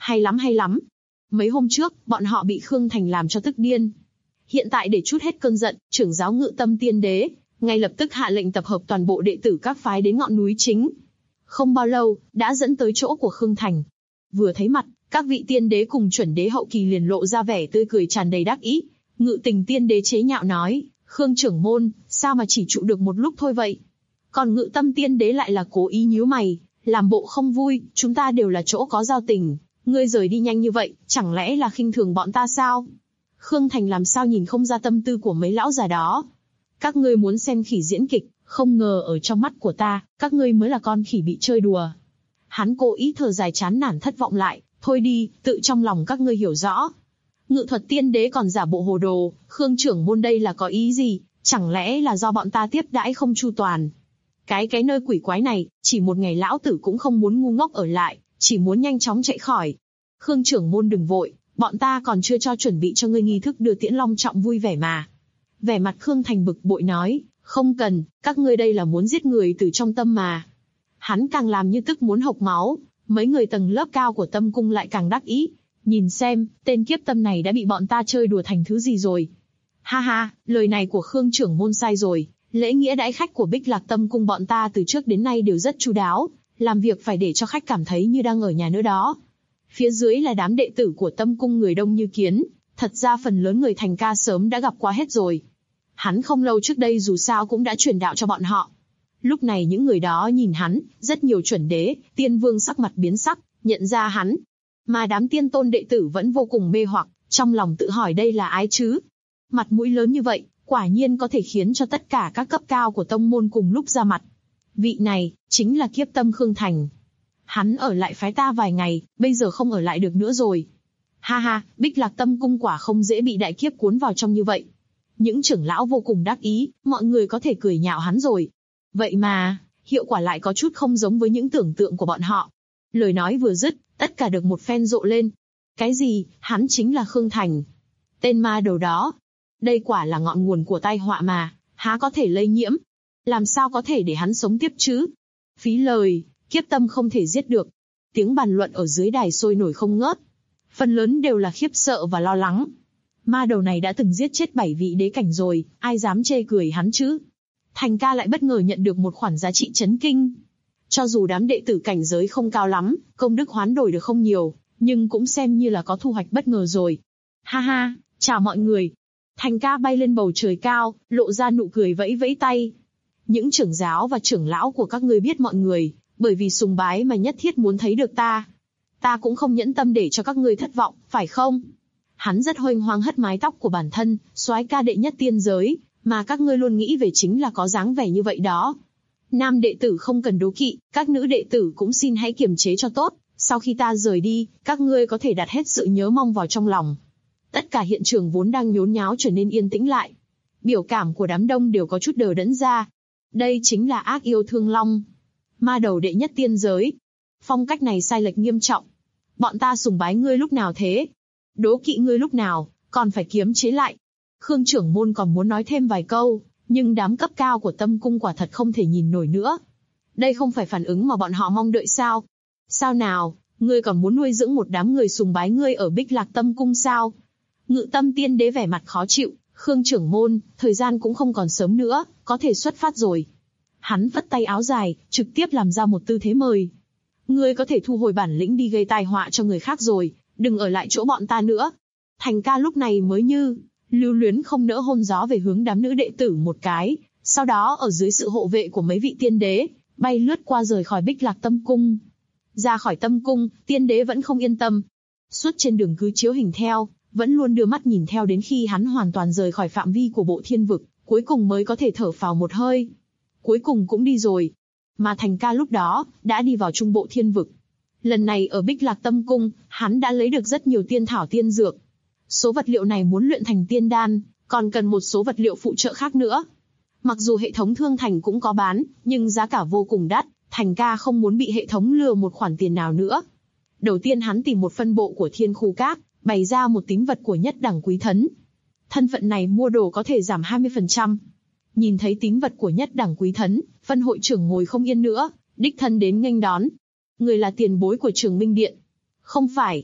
Hay lắm hay lắm. Mấy hôm trước, bọn họ bị Khương Thành làm cho tức điên. Hiện tại để trút hết cơn giận, trưởng giáo Ngự Tâm Tiên Đế ngay lập tức hạ lệnh tập hợp toàn bộ đệ tử các phái đến ngọn núi chính. Không bao lâu, đã dẫn tới chỗ của Khương Thành. Vừa thấy mặt, các vị tiên đế cùng chuẩn đế hậu kỳ liền lộ ra vẻ tươi cười tràn đầy đắc ý. Ngự Tình Tiên Đế chế nhạo nói, Khương trưởng môn, sao mà chỉ trụ được một lúc thôi vậy? Còn Ngự Tâm Tiên Đế lại là cố ý nhíu mày, làm bộ không vui, chúng ta đều là chỗ có giao tình. Ngươi rời đi nhanh như vậy, chẳng lẽ là khinh thường bọn ta sao? Khương Thành làm sao nhìn không ra tâm tư của mấy lão già đó. Các ngươi muốn xem khỉ diễn kịch, không ngờ ở trong mắt của ta, các ngươi mới là con khỉ bị chơi đùa. Hắn cố ý thở dài chán nản thất vọng lại, thôi đi, tự trong lòng các ngươi hiểu rõ. Ngự Thuật Tiên Đế còn giả bộ hồ đồ, Khương trưởng môn đây là có ý gì, chẳng lẽ là do bọn ta tiếp đãi không chu toàn. Cái nơi quỷ quái này, chỉ một ngày lão tử cũng không muốn ngu ngốc ở lại, chỉ muốn nhanh chóng chạy khỏi. Khương trưởng môn đừng vội, bọn ta còn chưa cho chuẩn bị cho ngươi nghi thức đưa tiễn long trọng vui vẻ mà. Vẻ mặt Khương Thành bực bội nói, không cần, các ngươi đây là muốn giết người từ trong tâm mà. Hắn càng làm như tức muốn hộc máu, mấy người tầng lớp cao của Tâm Cung lại càng đắc ý. Nhìn xem, tên kiếp tâm này đã bị bọn ta chơi đùa thành thứ gì rồi. Ha ha, lời này của Khương trưởng môn sai rồi, lễ nghĩa đãi khách của Bích Lạc Tâm Cung bọn ta từ trước đến nay đều rất chu đáo, làm việc phải để cho khách cảm thấy như đang ở nhà nữa đó. Phía dưới là đám đệ tử của Tâm Cung người đông như kiến, thật ra phần lớn người Thành ca sớm đã gặp qua hết rồi. Hắn không lâu trước đây dù sao cũng đã truyền đạo cho bọn họ. Lúc này những người đó nhìn hắn, rất nhiều chuẩn đế, tiên vương sắc mặt biến sắc, nhận ra hắn. Mà đám tiên tôn đệ tử vẫn vô cùng mê hoặc, trong lòng tự hỏi đây là ai chứ? Mặt mũi lớn như vậy, quả nhiên có thể khiến cho tất cả các cấp cao của tông môn cùng lúc ra mặt. Vị này, chính là kiếp tâm Khương Thành. Hắn ở lại phái ta vài ngày, bây giờ không ở lại được nữa rồi. Ha ha, Bích Lạc Tâm Cung quả không dễ bị đại kiếp cuốn vào trong như vậy. Những trưởng lão vô cùng đắc ý, mọi người có thể cười nhạo hắn rồi. Vậy mà, hiệu quả lại có chút không giống với những tưởng tượng của bọn họ. Lời nói vừa dứt, tất cả được một phen rộ lên. Cái gì, hắn chính là Khương Thành. Tên ma đầu đó. Đây quả là ngọn nguồn của tai họa mà, há có thể lây nhiễm. Làm sao có thể để hắn sống tiếp chứ? Phí lời, kiếp tâm không thể giết được. Tiếng bàn luận ở dưới đài sôi nổi không ngớt. Phần lớn đều là khiếp sợ và lo lắng. Ma đầu này đã từng giết chết 7 vị đế cảnh rồi, ai dám chê cười hắn chứ? Thành ca lại bất ngờ nhận được một khoản giá trị chấn kinh. Cho dù đám đệ tử cảnh giới không cao lắm, công đức hoán đổi được không nhiều, nhưng cũng xem như là có thu hoạch bất ngờ rồi. Ha ha, chào mọi người. Thành ca bay lên bầu trời cao, lộ ra nụ cười vẫy vẫy tay. Những trưởng giáo và trưởng lão của các ngươi biết mọi người, bởi vì sùng bái mà nhất thiết muốn thấy được ta. Ta cũng không nhẫn tâm để cho các ngươi thất vọng, phải không? Hắn rất huênh hoang hất mái tóc của bản thân, soái ca đệ nhất tiên giới, mà các ngươi luôn nghĩ về chính là có dáng vẻ như vậy đó. Nam đệ tử không cần đố kỵ, các nữ đệ tử cũng xin hãy kiềm chế cho tốt, sau khi ta rời đi, các ngươi có thể đặt hết sự nhớ mong vào trong lòng. Tất cả hiện trường vốn đang nhốn nháo trở nên yên tĩnh lại. Biểu cảm của đám đông đều có chút đờ đẫn ra. Đây chính là ác yêu Thương Long, ma đầu đệ nhất tiên giới. Phong cách này sai lệch nghiêm trọng. Bọn ta sùng bái ngươi lúc nào thế? Đố kỵ ngươi lúc nào, còn phải kiềm chế lại. Khương trưởng môn còn muốn nói thêm vài câu, nhưng đám cấp cao của Tâm Cung quả thật không thể nhìn nổi nữa. Đây không phải phản ứng mà bọn họ mong đợi sao? Sao nào, ngươi còn muốn nuôi dưỡng một đám người sùng bái ngươi ở Bích Lạc Tâm Cung sao? Ngự Tâm Tiên Đế vẻ mặt khó chịu, Khương trưởng môn, thời gian cũng không còn sớm nữa, có thể xuất phát rồi. Hắn vất tay áo dài, trực tiếp làm ra một tư thế mời. Ngươi có thể thu hồi bản lĩnh đi gây tai họa cho người khác rồi, đừng ở lại chỗ bọn ta nữa. Thành ca lúc này mới như lưu luyến không nỡ hôn gió về hướng đám nữ đệ tử một cái, sau đó ở dưới sự hộ vệ của mấy vị tiên đế, bay lướt qua rời khỏi Bích Lạc Tâm Cung. Ra khỏi Tâm Cung, tiên đế vẫn không yên tâm. Suốt trên đường cứ chiếu hình theo, vẫn luôn đưa mắt nhìn theo đến khi hắn hoàn toàn rời khỏi phạm vi của bộ thiên vực, cuối cùng mới có thể thở phào một hơi. Cuối cùng cũng đi rồi. Mà Thành ca lúc đó, đã đi vào trung bộ thiên vực. Lần này ở Bích Lạc Tâm Cung, hắn đã lấy được rất nhiều tiên thảo tiên dược. Số vật liệu này muốn luyện thành tiên đan, còn cần một số vật liệu phụ trợ khác nữa. Mặc dù hệ thống thương thành cũng có bán, nhưng giá cả vô cùng đắt, Thành ca không muốn bị hệ thống lừa một khoản tiền nào nữa. Đầu tiên hắn tìm một phân bộ của Thiên Khu Các, bày ra một tín vật của nhất đẳng quý thấn. Thân phận này mua đồ có thể giảm 20%. Nhìn thấy tín vật của nhất đẳng quý thấn, phân hội trưởng ngồi không yên nữa, đích thân đến nghênh đón. Người là tiền bối của Trường Minh Điện. Không phải,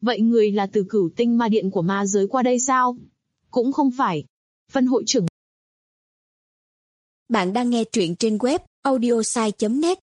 Vậy người là từ Cửu Tinh Ma Điện của ma giới qua đây sao? Cũng không phải. Phân hội trưởng. Bạn đang nghe truyện trên web audiosai.net.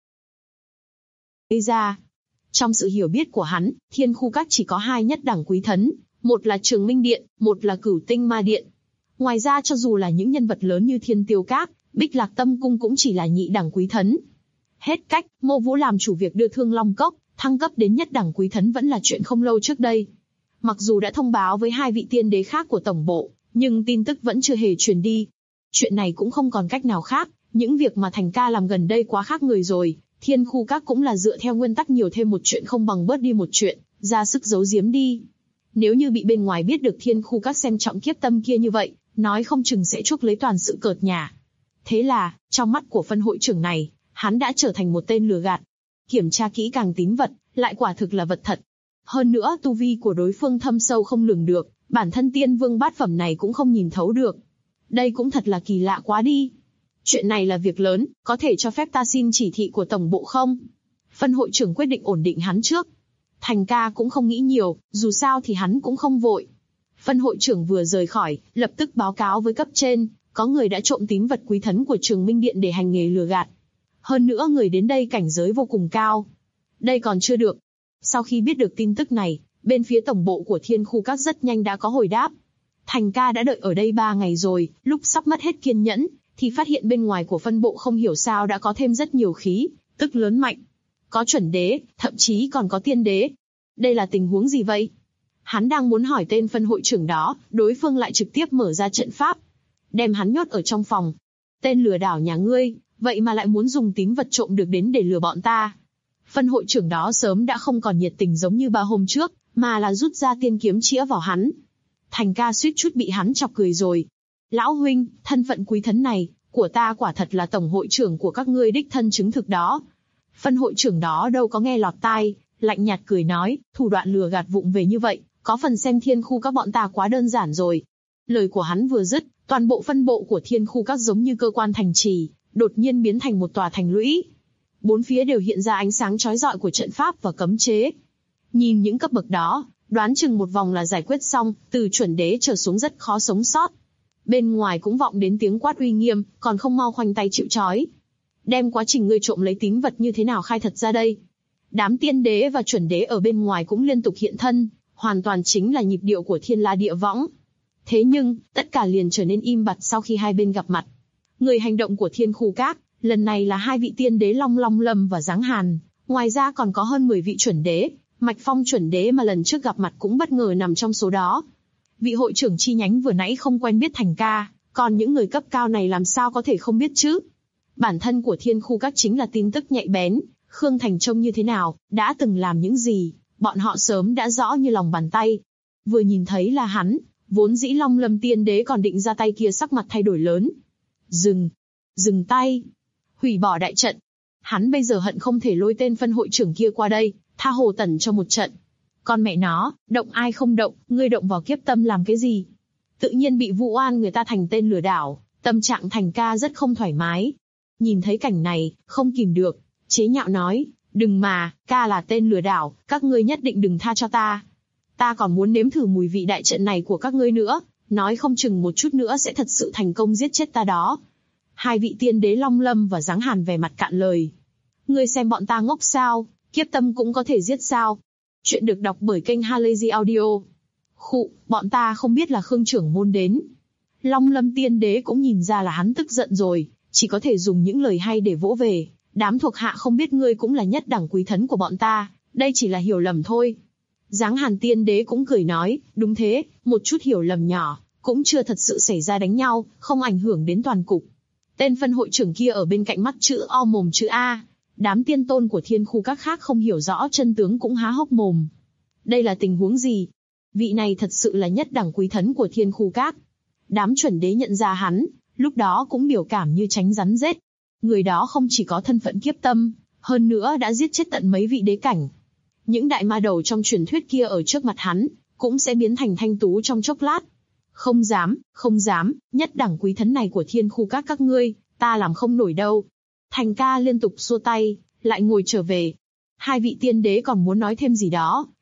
Gây ra. Trong sự hiểu biết của hắn, Thiên Khu Các chỉ có hai nhất đẳng quý thấn, một là Trường Minh Điện, một là Cửu Tinh Ma Điện. Ngoài ra cho dù là những nhân vật lớn như Thiên Tiêu Các, Bích Lạc Tâm Cung cũng chỉ là nhị đẳng quý thấn. Hết cách, Mộ Vũ làm chủ việc đưa Thương Long Cốc thăng cấp đến nhất đẳng quý thấn vẫn là chuyện không lâu trước đây. Mặc dù đã thông báo với hai vị tiên đế khác của tổng bộ, nhưng tin tức vẫn chưa hề truyền đi. Chuyện này cũng không còn cách nào khác, những việc mà Thành Ca làm gần đây quá khác người rồi. Thiên Khu Các cũng là dựa theo nguyên tắc nhiều thêm một chuyện không bằng bớt đi một chuyện, ra sức giấu giếm đi. Nếu như bị bên ngoài biết được Thiên Khu Các xem trọng Kiếp Tâm kia như vậy, nói không chừng sẽ chuốc lấy toàn sự cợt nhả. Thế là, trong mắt của phân hội trưởng này, hắn đã trở thành một tên lừa gạt. Kiểm tra kỹ càng tín vật, lại quả thực là vật thật. Hơn nữa tu vi của đối phương thâm sâu không lường được, bản thân tiên vương bát phẩm này cũng không nhìn thấu được. Đây cũng thật là kỳ lạ quá đi. Chuyện này là việc lớn, có thể cho phép ta xin chỉ thị của tổng bộ không? Phân hội trưởng quyết định ổn định hắn trước. Thành Ca cũng không nghĩ nhiều, dù sao thì hắn cũng không vội. Phân hội trưởng vừa rời khỏi, lập tức báo cáo với cấp trên, có người đã trộm tín vật quý thấn của Trường Minh Điện để hành nghề lừa gạt. Hơn nữa người đến đây cảnh giới vô cùng cao. Đây còn chưa được. Sau khi biết được tin tức này, bên phía tổng bộ của Thiên Khu Các rất nhanh đã có hồi đáp. Thành Ca đã đợi ở đây 3 ngày rồi, lúc sắp mất hết kiên nhẫn, thì phát hiện bên ngoài của phân bộ không hiểu sao đã có thêm rất nhiều khí, tức lớn mạnh. Có chuẩn đế, thậm chí còn có tiên đế. Đây là tình huống gì vậy? Hắn đang muốn hỏi tên phân hội trưởng đó, đối phương lại trực tiếp mở ra trận pháp, đem hắn nhốt ở trong phòng. Tên lừa đảo nhà ngươi, vậy mà lại muốn dùng tín vật trộm được đến để lừa bọn ta. Phân hội trưởng đó sớm đã không còn nhiệt tình giống như 3 hôm trước, mà là rút ra tiên kiếm chĩa vào hắn. Thành Ca suýt chút bị hắn chọc cười rồi. Lão huynh, thân phận quý thấn này, của ta quả thật là tổng hội trưởng của các ngươi đích thân chứng thực đó. Phân hội trưởng đó đâu có nghe lọt tai, lạnh nhạt cười nói, thủ đoạn lừa gạt vụng về như vậy, có phần xem Thiên Khu Các bọn ta quá đơn giản rồi. Lời của hắn vừa dứt, toàn bộ phân bộ của Thiên Khu Các giống như cơ quan thành trì, đột nhiên biến thành một tòa thành lũy. Bốn phía đều hiện ra ánh sáng chói rọi của trận pháp và cấm chế. Nhìn những cấp bậc đó, đoán chừng một vòng là giải quyết xong, từ chuẩn đế trở xuống rất khó sống sót. Bên ngoài cũng vọng đến tiếng quát uy nghiêm, còn không mau khoanh tay chịu trói. Đem quá trình ngươi trộm lấy tín vật như thế nào khai thật ra đây. Đám tiên đế và chuẩn đế ở bên ngoài cũng liên tục hiện thân, hoàn toàn chính là nhịp điệu của thiên la địa võng. Thế nhưng, tất cả liền trở nên im bặt sau khi hai bên gặp mặt. Người hành động của Thiên Khu Các, lần này là hai vị tiên đế Long Lâm và Giáng Hàn, ngoài ra còn có hơn 10 vị chuẩn đế, Mạch Phong chuẩn đế mà lần trước gặp mặt cũng bất ngờ nằm trong số đó. Vị hội trưởng chi nhánh vừa nãy không quen biết Thành Ca, còn những người cấp cao này làm sao có thể không biết chứ? Bản thân của Thiên Khu Các chính là tin tức nhạy bén, Khương Thành trông như thế nào, đã từng làm những gì, bọn họ sớm đã rõ như lòng bàn tay. Vừa nhìn thấy là hắn, vốn dĩ Long Lâm tiên đế còn định ra tay kia sắc mặt thay đổi lớn. Dừng tay. Hủy bỏ đại trận. Hắn bây giờ hận không thể lôi tên phân hội trưởng kia qua đây, tha Hồ Tần cho một trận. Con mẹ nó, động ai không động, ngươi động vào Kiếp Tâm làm cái gì? Tự nhiên bị vu oan người ta thành tên lừa đảo, tâm trạng Thành Ca rất không thoải mái. Nhìn thấy cảnh này, không kìm được, chế nhạo nói, đừng mà, ca là tên lừa đảo, các ngươi nhất định đừng tha cho ta. Ta còn muốn nếm thử mùi vị đại trận này của các ngươi nữa, nói không chừng một chút nữa sẽ thật sự thành công giết chết ta đó. Hai vị tiên đế Long Lâm và Giáng Hàn vẻ mặt cạn lời. Ngươi xem bọn ta ngốc sao, Kiếp Tâm cũng có thể giết sao? Chuyện được đọc bởi kênh Halazy Audio. Khụ, bọn ta không biết là Khương trưởng môn đến. Long Lâm tiên đế cũng nhìn ra là hắn tức giận rồi, chỉ có thể dùng những lời hay để vỗ về. Đám thuộc hạ không biết ngươi cũng là nhất đẳng quý thấn của bọn ta, đây chỉ là hiểu lầm thôi. Giáng Hàn tiên đế cũng cười nói, đúng thế, một chút hiểu lầm nhỏ, cũng chưa thật sự xảy ra đánh nhau, không ảnh hưởng đến toàn cục. Tên phân hội trưởng kia ở bên cạnh mắt chữ O mồm chữ A. Đám tiên tôn của Thiên Khu Các khác không hiểu rõ chân tướng cũng há hốc mồm. Đây là tình huống gì? Vị này thật sự là nhất đẳng quý thấn của Thiên Khu Các. Đám chuẩn đế nhận ra hắn, lúc đó cũng biểu cảm như tránh rắn rết. Người đó không chỉ có thân phận Kiếp Tâm, hơn nữa đã giết chết tận mấy vị đế cảnh. Những đại ma đầu trong truyền thuyết kia ở trước mặt hắn, cũng sẽ biến thành thanh tú trong chốc lát. Không dám, nhất đẳng quý thấn này của Thiên Khu các ngươi, ta làm không nổi đâu. Thành Ca liên tục xua tay, lại ngồi trở về. Hai vị tiên đế còn muốn nói thêm gì đó,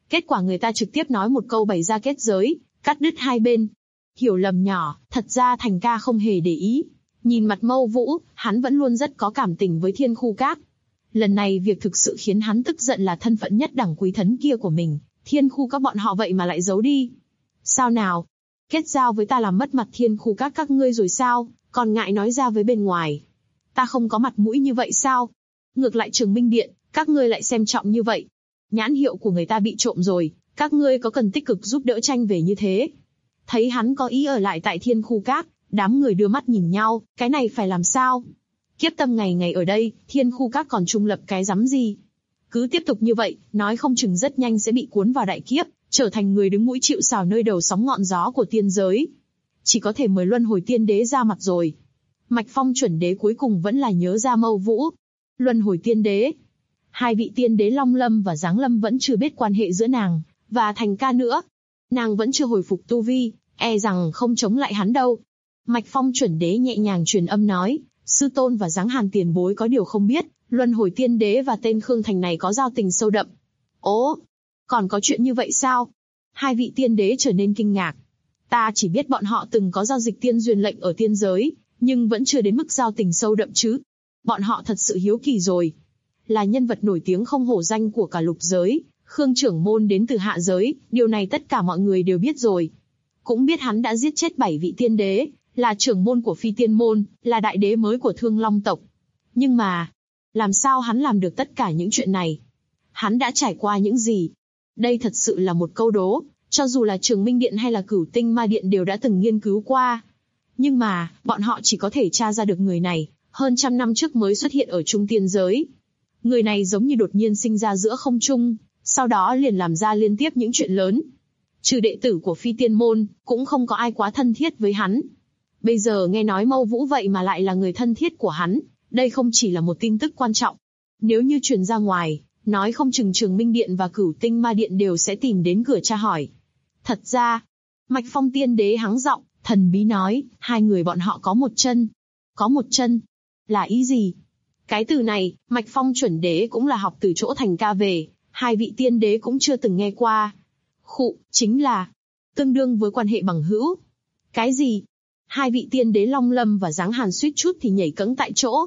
Kết quả người ta trực tiếp nói một câu bày ra kết giới, cắt đứt hai bên. Hiểu lầm nhỏ, thật ra Thành ca không hề để ý. Nhìn mặt Mâu Vũ, hắn vẫn luôn rất có cảm tình với Thiên Khu Các. Lần này việc thực sự khiến hắn tức giận là thân phận nhất đẳng quý thấn kia của mình, Thiên Khu Các bọn họ vậy mà lại giấu đi. Sao nào? Kết giao với ta làm mất mặt Thiên Khu các ngươi rồi sao, còn ngại nói ra với bên ngoài. Ta không có mặt mũi như vậy sao? Ngược lại Trường Minh Điện, các ngươi lại xem trọng như vậy. Nhãn hiệu của người ta bị trộm rồi, các ngươi có cần tích cực giúp đỡ tranh về như thế? Thấy hắn có ý ở lại tại Thiên Khu Các, đám người đưa mắt nhìn nhau, cái này phải làm sao? Kiếp Tâm ngày ngày ở đây, Thiên Khu Các còn trung lập cái rắm gì? Cứ tiếp tục như vậy, nói không chừng rất nhanh sẽ bị cuốn vào đại kiếp, trở thành người đứng mũi chịu sào nơi đầu sóng ngọn gió của tiên giới. Chỉ có thể mời Luân Hồi Tiên Đế ra mặt rồi. Mạch Phong chuẩn đế cuối cùng vẫn là nhớ ra Mâu Vũ. Luân Hồi Tiên Đế. Hai vị tiên đế Long Lâm và Giáng Lâm vẫn chưa biết quan hệ giữa nàng và Thành ca nữa. Nàng vẫn chưa hồi phục tu vi, e rằng không chống lại hắn đâu. Mạch Phong chuẩn đế nhẹ nhàng truyền âm nói, sư tôn và Giáng Hàn tiền bối có điều không biết, Luân Hồi Tiên Đế và tên Khương Thành này có giao tình sâu đậm. Ố, còn có chuyện như vậy sao? Hai vị tiên đế trở nên kinh ngạc. Ta chỉ biết bọn họ từng có giao dịch tiên duyên lệnh ở tiên giới, nhưng vẫn chưa đến mức giao tình sâu đậm chứ. Bọn họ thật sự hiếu kỳ rồi. Là nhân vật nổi tiếng không hổ danh của cả lục giới, Khương trưởng môn đến từ hạ giới, điều này tất cả mọi người đều biết rồi. Cũng biết hắn đã giết chết 7 vị tiên đế, là trưởng môn của phi tiên môn, là đại đế mới của Thương Long tộc. Nhưng mà, làm sao hắn làm được tất cả những chuyện này? Hắn đã trải qua những gì? Đây thật sự là một câu đố, cho dù là Trường Minh Điện hay là Cửu Tinh Ma Điện đều đã từng nghiên cứu qua. Nhưng mà, bọn họ chỉ có thể tra ra được người này, hơn trăm năm trước mới xuất hiện ở Trung Tiên giới. Người này giống như đột nhiên sinh ra giữa không trung, sau đó liền làm ra liên tiếp những chuyện lớn. Trừ đệ tử của phi tiên môn, cũng không có ai quá thân thiết với hắn. Bây giờ nghe nói Mâu Vũ vậy mà lại là người thân thiết của hắn, đây không chỉ là một tin tức quan trọng. Nếu như truyền ra ngoài, nói không chừng Trường Minh Điện và Cửu Tinh Ma Điện đều sẽ tìm đến cửa tra hỏi. Thật ra, Mạch Phong tiên đế hắng giọng, thần bí nói, hai người bọn họ có một chân. Có một chân? Là ý gì? Cái từ này, Mạch Phong chuẩn đế cũng là học từ chỗ Thành ca về, hai vị tiên đế cũng chưa từng nghe qua. Khụ, chính là tương đương với quan hệ bằng hữu. Cái gì? Hai vị tiên đế Long Lâm và Giáng Hàn suýt chút thì nhảy cẫng tại chỗ.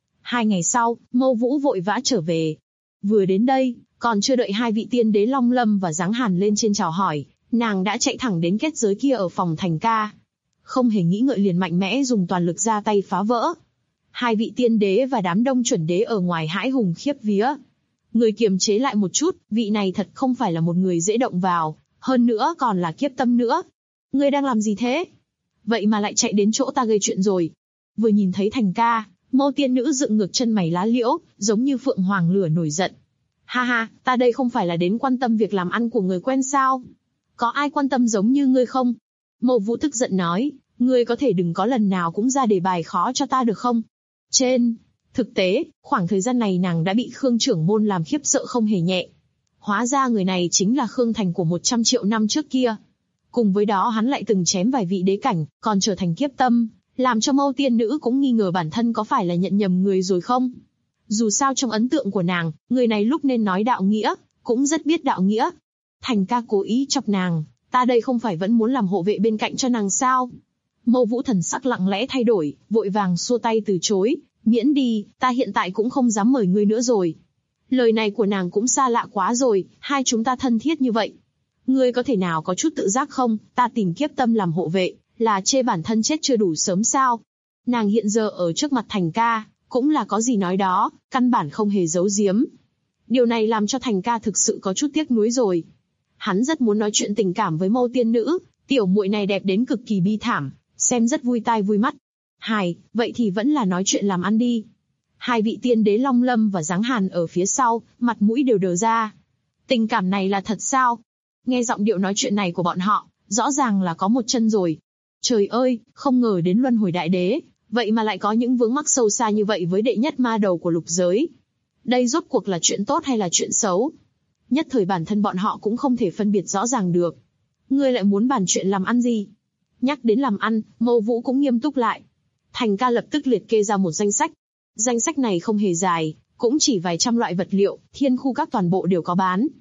2 ngày sau, Mâu Vũ vội vã trở về. Vừa đến đây, còn chưa đợi hai vị tiên đế Long Lâm và Giáng Hàn lên trên chào hỏi, nàng đã chạy thẳng đến kết giới kia ở phòng Thành ca. Không hề nghĩ ngợi liền mạnh mẽ dùng toàn lực ra tay phá vỡ. Hai vị tiên đế và đám đông chuẩn đế ở ngoài hãi hùng khiếp vía. Người kiềm chế lại một chút, vị này thật không phải là một người dễ động vào, hơn nữa còn là Kiếp Tâm nữa. Ngươi đang làm gì thế? Vậy mà lại chạy đến chỗ ta gây chuyện rồi. Vừa nhìn thấy Thành ca, Mâu tiên nữ dựng ngược chân mày lá liễu, giống như phượng hoàng lửa nổi giận. Ha ha, ta đây không phải là đến quan tâm việc làm ăn của người quen sao? Có ai quan tâm giống như ngươi không? Mâu Vũ tức giận nói, ngươi có thể đừng có lần nào cũng ra đề bài khó cho ta được không? Trên thực tế, khoảng thời gian này nàng đã bị Khương trưởng môn làm khiếp sợ không hề nhẹ. Hóa ra người này chính là Khương Thành của 100 triệu năm trước kia. Cùng với đó hắn lại từng chém vài vị đế cảnh, còn trở thành Kiếp Tâm, làm cho Mâu tiên nữ cũng nghi ngờ bản thân có phải là nhận nhầm người rồi không. Dù sao trong ấn tượng của nàng, người này lúc nên nói đạo nghĩa, cũng rất biết đạo nghĩa. Thành ca cố ý chọc nàng, ta đây không phải vẫn muốn làm hộ vệ bên cạnh cho nàng sao? Mâu Vũ thần sắc lặng lẽ thay đổi, vội vàng xua tay từ chối, miễn đi, ta hiện tại cũng không dám mời ngươi nữa rồi. Lời này của nàng cũng xa lạ quá rồi, hai chúng ta thân thiết như vậy. Ngươi có thể nào có chút tự giác không, ta tìm Kiếp Tâm làm hộ vệ, là chê bản thân chết chưa đủ sớm sao? Nàng hiện giờ ở trước mặt Thành ca, cũng là có gì nói đó, căn bản không hề giấu giếm. Điều này làm cho Thành ca thực sự có chút tiếc nuối rồi. Hắn rất muốn nói chuyện tình cảm với Mâu tiên nữ, tiểu muội này đẹp đến cực kỳ bi thảm, xem rất vui tai vui mắt. Vậy thì vẫn là nói chuyện làm ăn đi. Hai vị tiên đế Long Lâm và Giáng Hàn ở phía sau, mặt mũi đều đờ ra. Tình cảm này là thật sao? Nghe giọng điệu nói chuyện này của bọn họ, rõ ràng là có một chân rồi. Trời ơi, không ngờ đến Luân Hồi Đại Đế, vậy mà lại có những vướng mắc sâu xa như vậy với đệ nhất ma đầu của lục giới. Đây rốt cuộc là chuyện tốt hay là chuyện xấu? Nhất thời bản thân bọn họ cũng không thể phân biệt rõ ràng được. Ngươi lại muốn bàn chuyện làm ăn gì? Nhắc đến làm ăn, Mâu Vũ cũng nghiêm túc lại. Thành ca lập tức liệt kê ra một danh sách. Danh sách này không hề dài, cũng chỉ vài trăm loại vật liệu, Thiên Khu các toàn bộ đều có bán.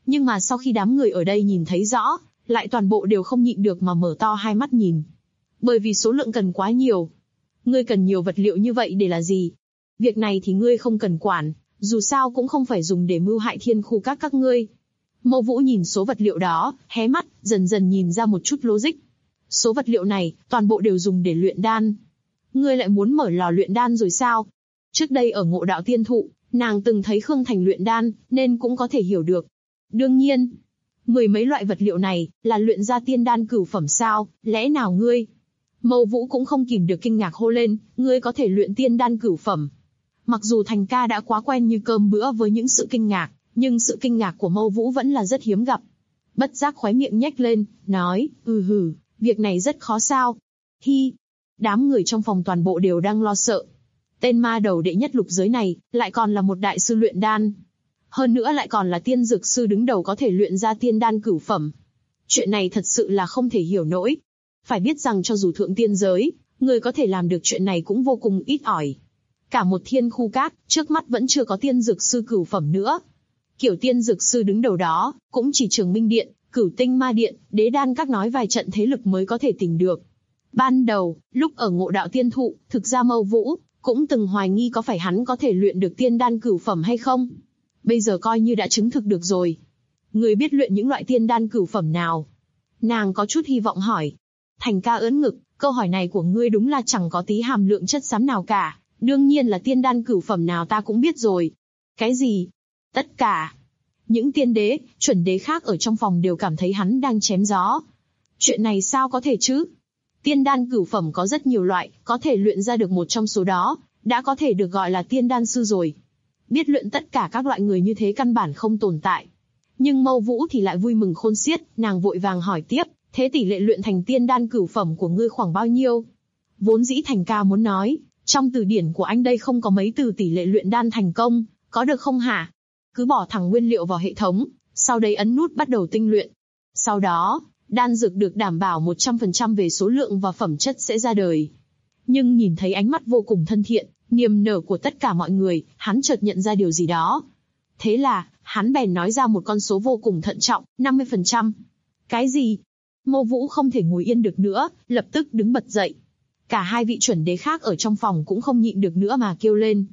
Nhưng mà sau khi đám người ở đây nhìn thấy rõ, lại toàn bộ đều không nhịn được mà mở to hai mắt nhìn. Bởi vì số lượng cần quá nhiều. Ngươi cần nhiều vật liệu như vậy để là gì? Việc này thì ngươi không cần quản, dù sao cũng không phải dùng để mưu hại thiên khu các ngươi. Mâu Vũ nhìn số vật liệu đó, hé mắt, dần dần nhìn ra một chút logic. Số vật liệu này, toàn bộ đều dùng để luyện đan. Ngươi lại muốn mở lò luyện đan rồi sao? Trước đây ở Ngộ Đạo Tiên Thụ, nàng từng thấy Khương Thành luyện đan, nên cũng có thể hiểu được. Đương nhiên, mười mấy loại vật liệu này, là luyện ra tiên đan cửu phẩm sao, lẽ nào ngươi? Mâu Vũ cũng không kìm được kinh ngạc hô lên, ngươi có thể luyện tiên đan cửu phẩm. Mặc dù Thành ca đã quá quen như cơm bữa với những sự kinh ngạc, nhưng sự kinh ngạc của Mâu Vũ vẫn là rất hiếm gặp. Bất giác khóe miệng nhếch lên, nói, việc này rất khó sao. Hi, đám người trong phòng toàn bộ đều đang lo sợ. Tên ma đầu đệ nhất lục giới này, lại còn là một đại sư luyện đan. Hơn nữa lại còn là tiên dược sư đứng đầu có thể luyện ra tiên đan cửu phẩm. Chuyện này thật sự là không thể hiểu nổi. Phải biết rằng cho dù thượng tiên giới, người có thể làm được chuyện này cũng vô cùng ít ỏi. Cả một thiên khu các, trước mắt vẫn chưa có tiên dược sư cửu phẩm nữa. Kiểu tiên dược sư đứng đầu đó, cũng chỉ Trường Minh Điện, Cửu Tinh Ma Điện, Đế Đan các nói vài trận thế lực mới có thể tìm được. Ban đầu, lúc ở Ngộ Đạo Tiên Thụ, thực ra Mâu Vũ cũng từng hoài nghi có phải hắn có thể luyện được tiên đan cửu phẩm hay không. Bây giờ coi như đã chứng thực được rồi. Người biết luyện những loại tiên đan cửu phẩm nào? Nàng có chút hy vọng hỏi. Thành ca ớn ngực, câu hỏi này của ngươi đúng là chẳng có tí hàm lượng chất xám nào cả. Đương nhiên là tiên đan cửu phẩm nào ta cũng biết rồi. Cái gì? Tất cả. Những tiên đế, chuẩn đế khác ở trong phòng đều cảm thấy hắn đang chém gió. Chuyện này sao có thể chứ? Tiên đan cửu phẩm có rất nhiều loại, có thể luyện ra được một trong số đó, đã có thể được gọi là tiên đan sư rồi. Biết luyện tất cả các loại người như thế căn bản không tồn tại. Nhưng Mâu Vũ thì lại vui mừng khôn xiết, nàng vội vàng hỏi tiếp, thế tỷ lệ luyện thành tiên đan cửu phẩm của ngươi khoảng bao nhiêu? Vốn dĩ Thành ca muốn nói, trong từ điển của anh đây không có mấy từ tỷ lệ luyện đan thành công, có được không hả? Cứ bỏ thẳng nguyên liệu vào hệ thống, sau đấy ấn nút bắt đầu tinh luyện. Sau đó, đan dược được đảm bảo 100% về số lượng và phẩm chất sẽ ra đời. Nhưng nhìn thấy ánh mắt vô cùng thân thiện, niềm nở của tất cả mọi người, hắn chợt nhận ra điều gì đó. Thế là, hắn bèn nói ra một con số vô cùng thận trọng, 50%. Cái gì? Mâu Vũ không thể ngồi yên được nữa, lập tức đứng bật dậy. Cả hai vị chuẩn đế khác ở trong phòng cũng không nhịn được nữa mà kêu lên.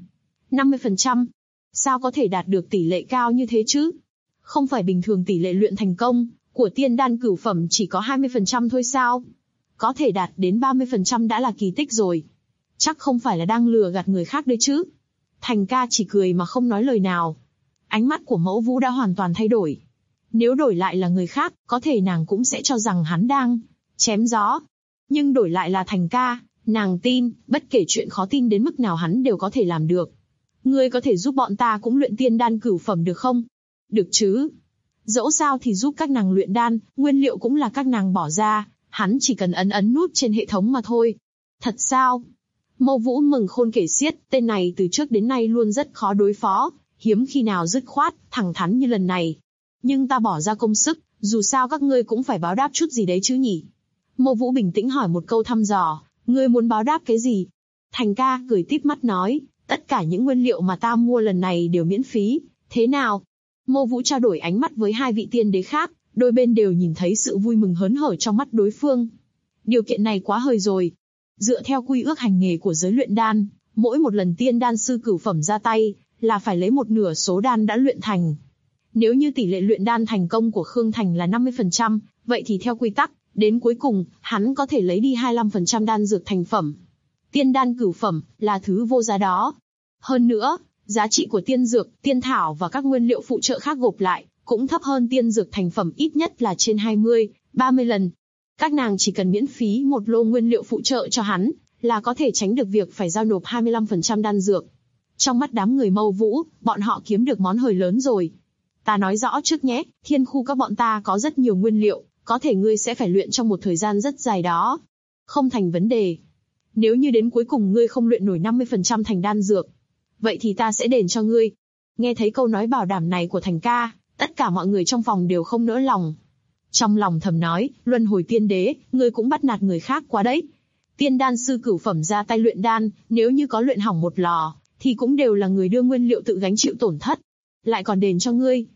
50%? Sao có thể đạt được tỷ lệ cao như thế chứ? Không phải bình thường tỷ lệ luyện thành công của tiên đan cửu phẩm chỉ có 20% thôi sao? Có thể đạt đến 30% đã là kỳ tích rồi. Chắc không phải là đang lừa gạt người khác đấy chứ? Thành ca chỉ cười mà không nói lời nào. Ánh mắt của Mẫu Vũ đã hoàn toàn thay đổi. Nếu đổi lại là người khác, có thể nàng cũng sẽ cho rằng hắn đang chém gió. Nhưng đổi lại là Thành ca, nàng tin, bất kể chuyện khó tin đến mức nào hắn đều có thể làm được. Ngươi có thể giúp bọn ta cũng luyện tiên đan cửu phẩm được không? Được chứ. Dẫu sao thì giúp các nàng luyện đan, nguyên liệu cũng là các nàng bỏ ra, hắn chỉ cần ấn nút trên hệ thống mà thôi. Thật sao? Mâu Vũ mừng khôn kể xiết, tên này từ trước đến nay luôn rất khó đối phó, hiếm khi nào dứt khoát, thẳng thắn như lần này. Nhưng ta bỏ ra công sức, dù sao các ngươi cũng phải báo đáp chút gì đấy chứ nhỉ? Mâu Vũ bình tĩnh hỏi một câu thăm dò, ngươi muốn báo đáp cái gì? Thành ca cười tít mắt nói, tất cả những nguyên liệu mà ta mua lần này đều miễn phí, thế nào? Mâu Vũ trao đổi ánh mắt với hai vị tiên đế khác, đôi bên đều nhìn thấy sự vui mừng hớn hở trong mắt đối phương. Điều kiện này quá hời rồi. Dựa theo quy ước hành nghề của giới luyện đan, mỗi một lần tiên đan sư cửu phẩm ra tay, là phải lấy một nửa số đan đã luyện thành. Nếu như tỷ lệ luyện đan thành công của Khương Thành là 50%, vậy thì theo quy tắc, đến cuối cùng, hắn có thể lấy đi 25% đan dược thành phẩm. Tiên đan cửu phẩm, là thứ vô giá đó. Hơn nữa, giá trị của tiên dược, tiên thảo và các nguyên liệu phụ trợ khác gộp lại, cũng thấp hơn tiên dược thành phẩm ít nhất là trên 20-30 lần. Các nàng chỉ cần miễn phí một lô nguyên liệu phụ trợ cho hắn, là có thể tránh được việc phải giao nộp 25% đan dược. Trong mắt đám người Mâu Vũ, bọn họ kiếm được món hời lớn rồi. Ta nói rõ trước nhé, thiên khu các bọn ta có rất nhiều nguyên liệu, có thể ngươi sẽ phải luyện trong một thời gian rất dài đó. Không thành vấn đề. Nếu như đến cuối cùng ngươi không luyện nổi 50% thành đan dược, vậy thì ta sẽ đền cho ngươi. Nghe thấy câu nói bảo đảm này của Thành ca, tất cả mọi người trong phòng đều không nỡ lòng. Trong lòng thầm nói, luân hồi tiên đế, ngươi cũng bắt nạt người khác quá đấy. Tiên đan sư cửu phẩm ra tay luyện đan, nếu như có luyện hỏng một lò, thì cũng đều là người đưa nguyên liệu tự gánh chịu tổn thất. Lại còn đền cho ngươi.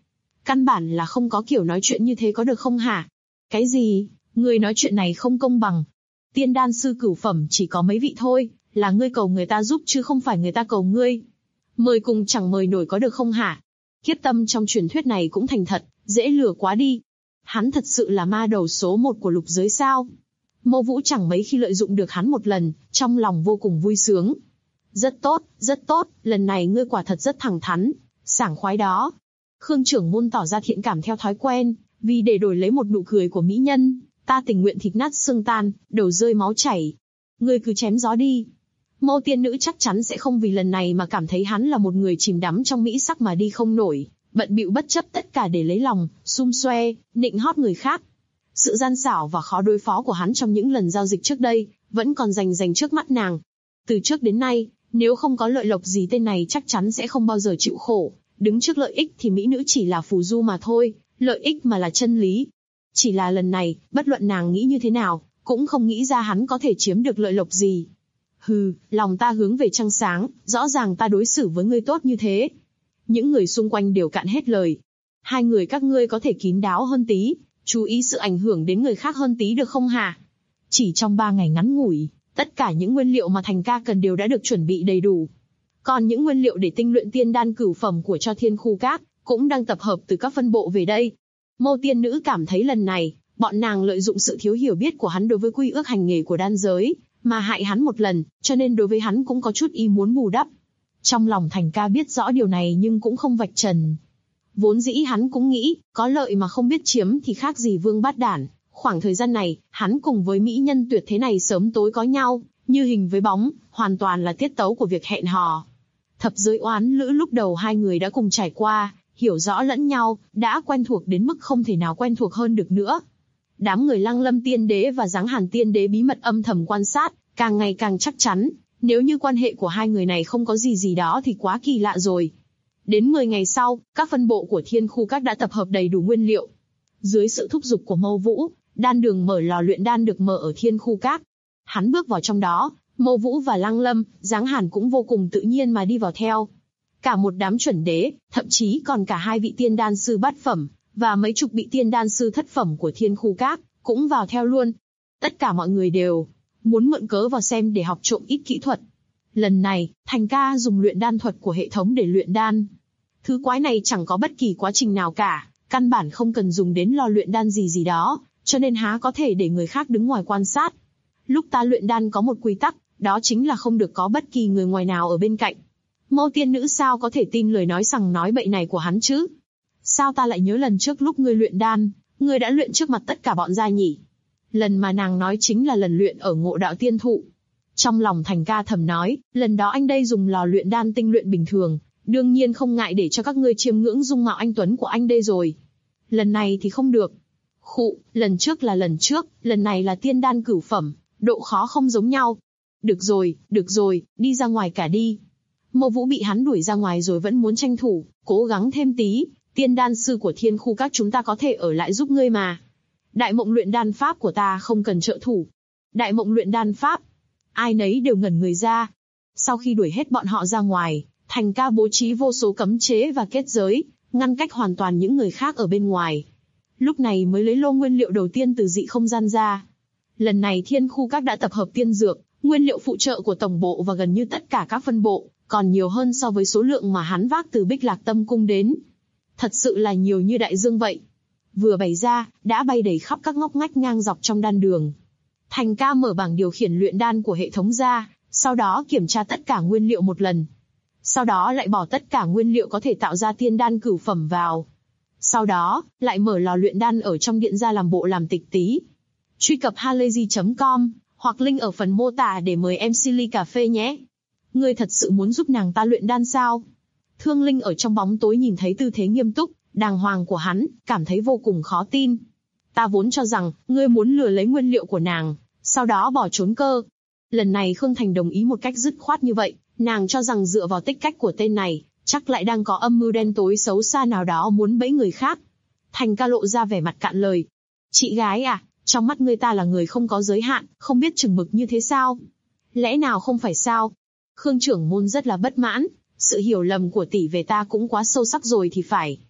Căn bản là không có kiểu nói chuyện như thế có được không hả? Cái gì? Ngươi nói chuyện này không công bằng. Tiên đan sư cửu phẩm chỉ có mấy vị thôi, là ngươi cầu người ta giúp chứ không phải người ta cầu ngươi. Mời cùng chẳng mời nổi có được không hả? Kiếp Tâm trong truyền thuyết này cũng thành thật, dễ lừa quá đi. Hắn thật sự là ma đầu số 1 của lục giới sao? Mâu Vũ chẳng mấy khi lợi dụng được hắn một lần, trong lòng vô cùng vui sướng. Rất tốt, lần này ngươi quả thật rất thẳng thắn, sảng khoái đó. Khương trưởng môn tỏ ra thiện cảm theo thói quen, vì để đổi lấy một nụ cười của mỹ nhân, ta tình nguyện thịt nát xương tan, đầu rơi máu chảy. Ngươi cứ chém gió đi. Mâu tiên nữ chắc chắn sẽ không vì lần này mà cảm thấy hắn là một người chìm đắm trong mỹ sắc mà đi không nổi, bận bịu bất chấp tất cả để lấy lòng, xum xoe, nịnh hót người khác. Sự gian xảo và khó đối phó của hắn trong những lần giao dịch trước đây, vẫn còn rành trước mắt nàng. Từ trước đến nay, nếu không có lợi lộc gì tên này chắc chắn sẽ không bao giờ chịu khổ, đứng trước lợi ích thì mỹ nữ chỉ là phù du mà thôi, lợi ích mà là chân lý. Chỉ là lần này, bất luận nàng nghĩ như thế nào, cũng không nghĩ ra hắn có thể chiếm được lợi lộc gì. Hừ, lòng ta hướng về trăng sáng, rõ ràng ta đối xử với ngươi tốt như thế. Những người xung quanh đều cạn hết lời. Hai người các ngươi có thể kín đáo hơn tí, chú ý sự ảnh hưởng đến người khác hơn tí được không hả? Chỉ trong 3 ngày ngắn ngủi, tất cả những nguyên liệu mà Thành ca cần đều đã được chuẩn bị đầy đủ. Còn những nguyên liệu để tinh luyện tiên đan cửu phẩm của cho Thiên Khu Các cũng đang tập hợp từ các phân bộ về đây. Mâu tiên nữ cảm thấy lần này, bọn nàng lợi dụng sự thiếu hiểu biết của hắn đối với quy ước hành nghề của đan giới, mà hại hắn một lần, cho nên đối với hắn cũng có chút ý muốn bù đắp. Trong lòng Thành ca biết rõ điều này nhưng cũng không vạch trần. Vốn dĩ hắn cũng nghĩ, có lợi mà không biết chiếm thì khác gì vương bát đản. Khoảng thời gian này, hắn cùng với mỹ nhân tuyệt thế này sớm tối có nhau, như hình với bóng, hoàn toàn là tiết tấu của việc hẹn hò. Thập giới oán lữ lúc đầu hai người đã cùng trải qua, hiểu rõ lẫn nhau, đã quen thuộc đến mức không thể nào quen thuộc hơn được nữa. Đám người Lăng Lâm Tiên Đế và Giáng Hàn Tiên Đế bí mật âm thầm quan sát, càng ngày càng chắc chắn, nếu như quan hệ của hai người này không có gì đó thì quá kỳ lạ rồi. Đến 10 ngày sau, các phân bộ của Thiên Khu Các đã tập hợp đầy đủ nguyên liệu. Dưới sự thúc giục của Mâu Vũ, đan đường mở lò luyện đan được mở ở Thiên Khu Các. Hắn bước vào trong đó, Mâu Vũ và Lăng Lâm, Giáng Hàn cũng vô cùng tự nhiên mà đi vào theo. Cả một đám chuẩn đế, thậm chí còn cả 2 vị tiên đan sư bát phẩm, và mấy chục vị tiên đan sư thất phẩm của Thiên Khu Các, cũng vào theo luôn. Tất cả mọi người đều muốn mượn cớ vào xem để học trộm ít kỹ thuật. Lần này, Thành ca dùng luyện đan thuật của hệ thống để luyện đan. Thứ quái này chẳng có bất kỳ quá trình nào cả, căn bản không cần dùng đến lò luyện đan gì đó, cho nên há có thể để người khác đứng ngoài quan sát. Lúc ta luyện đan có một quy tắc, đó chính là không được có bất kỳ người ngoài nào ở bên cạnh. Mâu tiên nữ sao có thể tin lời nói sằng nói bậy này của hắn chứ? Sao ta lại nhớ lần trước lúc ngươi luyện đan, ngươi đã luyện trước mặt tất cả bọn gia nhỉ? Lần mà nàng nói chính là lần luyện ở Ngộ Đạo Tiên Thụ. Trong lòng Thành ca thầm nói, lần đó anh đây dùng lò luyện đan tinh luyện bình thường, đương nhiên không ngại để cho các ngươi chiêm ngưỡng dung mạo anh tuấn của anh đây rồi. Lần này thì không được. Khụ, lần trước là lần trước, lần này là tiên đan cửu phẩm, độ khó không giống nhau. Được rồi, đi ra ngoài cả đi. Mâu Vũ bị hắn đuổi ra ngoài rồi vẫn muốn tranh thủ, cố gắng thêm tí, tiên đan sư của Thiên Khu Các chúng ta có thể ở lại giúp ngươi mà. Đại mộng luyện đan pháp của ta không cần trợ thủ. Đại mộng luyện đan pháp. Ai nấy đều ngẩn người ra. Sau khi đuổi hết bọn họ ra ngoài, Thành ca bố trí vô số cấm chế và kết giới, ngăn cách hoàn toàn những người khác ở bên ngoài. Lúc này mới lấy lô nguyên liệu đầu tiên từ dị không gian ra. Lần này Thiên Khu Các đã tập hợp tiên dược, nguyên liệu phụ trợ của tổng bộ và gần như tất cả các phân bộ, còn nhiều hơn so với số lượng mà hắn vác từ Bích Lạc Tâm Cung đến. Thật sự là nhiều như đại dương vậy. Vừa bày ra, đã bay đầy khắp các ngóc ngách ngang dọc trong đan đường. Thành ca mở bảng điều khiển luyện đan của hệ thống ra, sau đó kiểm tra tất cả nguyên liệu một lần. Sau đó lại bỏ tất cả nguyên liệu có thể tạo ra tiên đan cửu phẩm vào. Sau đó, lại mở lò luyện đan ở trong điện ra làm bộ làm tịch tí. Truy cập halayzi.com, hoặc link ở phần mô tả để mời MC ly cà phê nhé. Ngươi thật sự muốn giúp nàng ta luyện đan sao? Thương Linh ở trong bóng tối nhìn thấy tư thế nghiêm túc, đàng hoàng của hắn, cảm thấy vô cùng khó tin. Ta vốn cho rằng, ngươi muốn lừa lấy nguyên liệu của nàng, sau đó bỏ trốn cơ. Lần này Khương Thành đồng ý một cách dứt khoát như vậy, nàng cho rằng dựa vào tích cách của tên này, chắc lại đang có âm mưu đen tối xấu xa nào đó muốn bẫy người khác. Thành ca lộ ra vẻ mặt cạn lời. Chị gái à, trong mắt ngươi ta là người không có giới hạn, không biết chừng mực như thế sao? Lẽ nào không phải sao? Khương trưởng môn rất là bất mãn, sự hiểu lầm của tỷ về ta cũng quá sâu sắc rồi thì phải.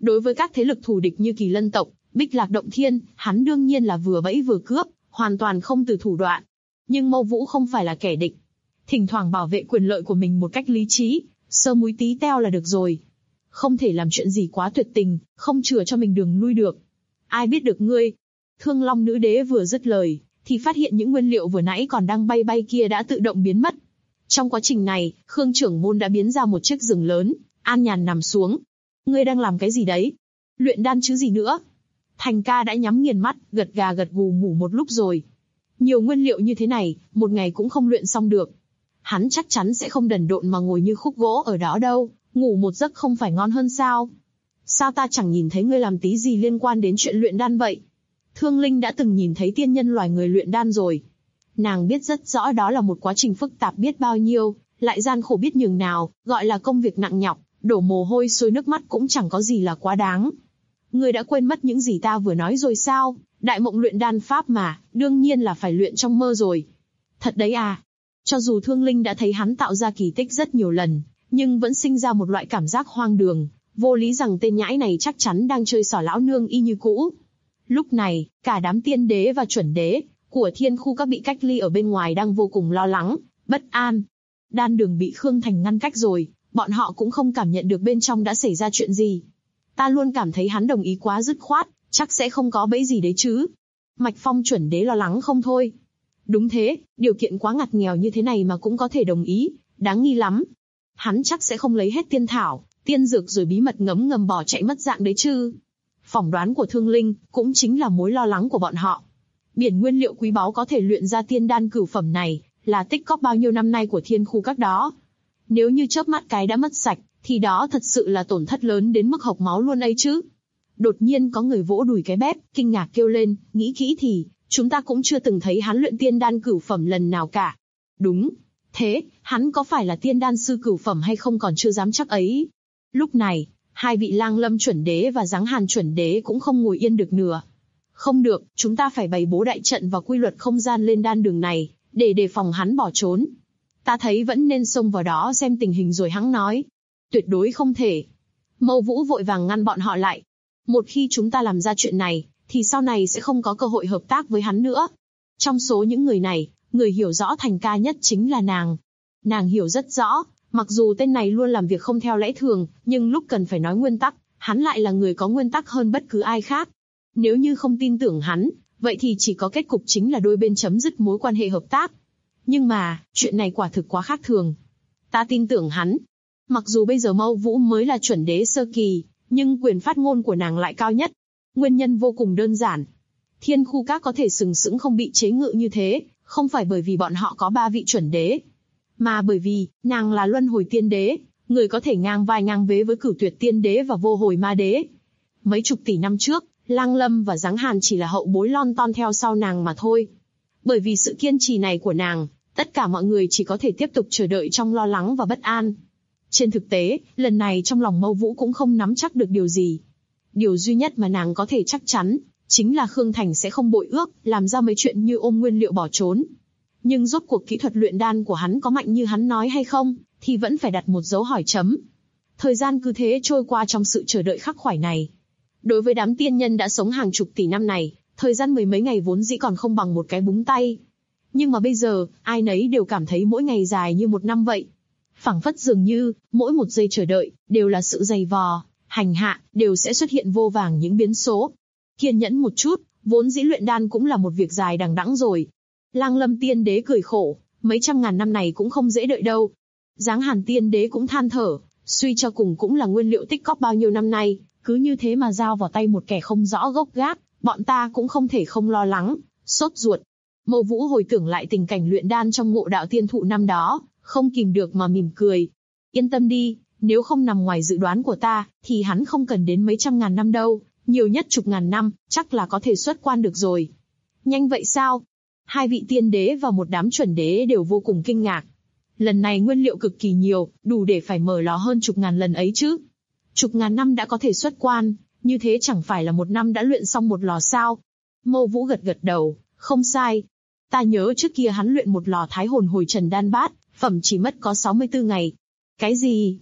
Đối với các thế lực thù địch như Kỳ Lân tộc, Bích Lạc Động Thiên, hắn đương nhiên là vừa bẫy vừa cướp, hoàn toàn không từ thủ đoạn. Nhưng Mâu Vũ không phải là kẻ địch. Thỉnh thoảng bảo vệ quyền lợi của mình một cách lý trí, sơ múi tí teo là được rồi. Không thể làm chuyện gì quá tuyệt tình, không chừa cho mình đường lui được. Ai biết được ngươi? Thương Long nữ đế vừa dứt lời, thì phát hiện những nguyên liệu vừa nãy còn đang bay bay kia đã tự động biến mất. Trong quá trình này, Khương trưởng môn đã biến ra một chiếc giường lớn, an nhàn nằm xuống. Ngươi đang làm cái gì đấy? Luyện đan chứ gì nữa? Thành ca đã nhắm nghiền mắt, gật gà gật gù ngủ một lúc rồi. Nhiều nguyên liệu như thế này, một ngày cũng không luyện xong được. Hắn chắc chắn sẽ không đần độn mà ngồi như khúc gỗ ở đó đâu, ngủ một giấc không phải ngon hơn sao? Sao ta chẳng nhìn thấy ngươi làm tí gì liên quan đến chuyện luyện đan vậy? Thương Linh đã từng nhìn thấy tiên nhân loài người luyện đan rồi. Nàng biết rất rõ đó là một quá trình phức tạp biết bao nhiêu, lại gian khổ biết nhường nào, gọi là công việc nặng nhọc, đổ mồ hôi sôi nước mắt cũng chẳng có gì là quá đáng. Ngươi đã quên mất những gì ta vừa nói rồi sao? Đại mộng luyện đan pháp mà, đương nhiên là phải luyện trong mơ rồi. Thật đấy à? Cho dù Thương Linh đã thấy hắn tạo ra kỳ tích rất nhiều lần, nhưng vẫn sinh ra một loại cảm giác hoang đường, vô lý rằng tên nhãi này chắc chắn đang chơi xỏ lão nương y như cũ. Lúc này, cả đám tiên đế và chuẩn đế của thiên khu các bị cách ly ở bên ngoài đang vô cùng lo lắng, bất an. Đan đường bị Khương Thành ngăn cách rồi, bọn họ cũng không cảm nhận được bên trong đã xảy ra chuyện gì. Ta luôn cảm thấy hắn đồng ý quá dứt khoát, chắc sẽ không có bẫy gì đấy chứ. Mạch Phong chuẩn đế lo lắng không thôi. Đúng thế, điều kiện quá ngặt nghèo như thế này mà cũng có thể đồng ý, đáng nghi lắm. Hắn chắc sẽ không lấy hết tiên thảo, tiên dược rồi bí mật ngấm ngầm bỏ chạy mất dạng đấy chứ. Phỏng đoán của Thương Linh cũng chính là mối lo lắng của bọn họ. Biển nguyên liệu quý báu có thể luyện ra tiên đan cửu phẩm này, là tích cóp bao nhiêu năm nay của thiên khu các đó. Nếu như chớp mắt cái đã mất sạch, thì đó thật sự là tổn thất lớn đến mức hộc máu luôn ấy chứ. Đột nhiên có người vỗ đùi cái bếp, kinh ngạc kêu lên, nghĩ kỹ thì, chúng ta cũng chưa từng thấy hắn luyện tiên đan cửu phẩm lần nào cả. Đúng. Thế, hắn có phải là tiên đan sư cửu phẩm hay không còn chưa dám chắc ấy. Lúc này, hai vị Lang Lâm chuẩn đế và Giáng Hàn chuẩn đế cũng không ngồi yên được nữa. Không được, chúng ta phải bày bố đại trận và quy luật không gian lên đan đường này, để đề phòng hắn bỏ trốn. Ta thấy vẫn nên xông vào đó xem tình hình rồi hẵng nói. Tuyệt đối không thể. Mâu Vũ vội vàng ngăn bọn họ lại. Một khi chúng ta làm ra chuyện này, thì sau này sẽ không có cơ hội hợp tác với hắn nữa. Trong số những người này, người hiểu rõ Thành ca nhất chính là nàng. Nàng hiểu rất rõ, mặc dù tên này luôn làm việc không theo lẽ thường, nhưng lúc cần phải nói nguyên tắc, hắn lại là người có nguyên tắc hơn bất cứ ai khác. Nếu như không tin tưởng hắn, vậy thì chỉ có kết cục chính là đôi bên chấm dứt mối quan hệ hợp tác. Nhưng mà, chuyện này quả thực quá khác thường. Ta tin tưởng hắn. Mặc dù bây giờ Mâu Vũ mới là chuẩn đế sơ kỳ, nhưng quyền phát ngôn của nàng lại cao nhất. Nguyên nhân vô cùng đơn giản. Thiên khu các có thể sừng sững không bị chế ngự như thế, không phải bởi vì bọn họ có 3 vị chuẩn đế, mà bởi vì, nàng là luân hồi tiên đế, người có thể ngang vai ngang vế với Cửu Tuyệt tiên đế và Vô Hồi ma đế. Mấy chục tỷ năm trước, Lang Lâm và Giáng Hàn chỉ là hậu bối lon ton theo sau nàng mà thôi. Bởi vì sự kiên trì này của nàng, tất cả mọi người chỉ có thể tiếp tục chờ đợi trong lo lắng và bất an. Trên thực tế, lần này trong lòng Mâu Vũ cũng không nắm chắc được điều gì. Điều duy nhất mà nàng có thể chắc chắn, chính là Khương Thành sẽ không bội ước, làm ra mấy chuyện như ôm nguyên liệu bỏ trốn. Nhưng rốt cuộc kỹ thuật luyện đan của hắn có mạnh như hắn nói hay không, thì vẫn phải đặt một dấu hỏi chấm. Thời gian cứ thế trôi qua trong sự chờ đợi khắc khoải này. Đối với đám tiên nhân đã sống hàng chục tỷ năm này, thời gian mười mấy ngày vốn dĩ còn không bằng một cái búng tay. Nhưng mà bây giờ, ai nấy đều cảm thấy mỗi ngày dài như một năm vậy. Phảng phất dường như, mỗi một giây chờ đợi, đều là sự dày vò, hành hạ, đều sẽ xuất hiện vô vàng những biến số. Kiên nhẫn một chút, vốn dĩ luyện đan cũng là một việc dài đằng đẵng rồi. Lang Lâm tiên đế cười khổ, mấy trăm ngàn năm này cũng không dễ đợi đâu. Giáng Hàn tiên đế cũng than thở, suy cho cùng cũng là nguyên liệu tích cóp bao nhiêu năm nay, cứ như thế mà giao vào tay một kẻ không rõ gốc gác, bọn ta cũng không thể không lo lắng, sốt ruột. Mâu Vũ hồi tưởng lại tình cảnh luyện đan trong Ngộ Đạo Tiên Thụ năm đó, không kìm được mà mỉm cười. Yên tâm đi, nếu không nằm ngoài dự đoán của ta, thì hắn không cần đến mấy trăm ngàn năm đâu, nhiều nhất chục ngàn năm, chắc là có thể xuất quan được rồi. Nhanh vậy sao? Hai vị tiên đế và một đám chuẩn đế đều vô cùng kinh ngạc. Lần này nguyên liệu cực kỳ nhiều, đủ để phải mở lò hơn chục ngàn lần ấy chứ. Chục ngàn năm đã có thể xuất quan, như thế chẳng phải là một năm đã luyện xong một lò sao? Mâu Vũ gật gật đầu, không sai. Ta nhớ trước kia hắn luyện một lò Thái Hồn Hồi Trần Đan Bát, phẩm chỉ mất có 64 ngày. Cái gì?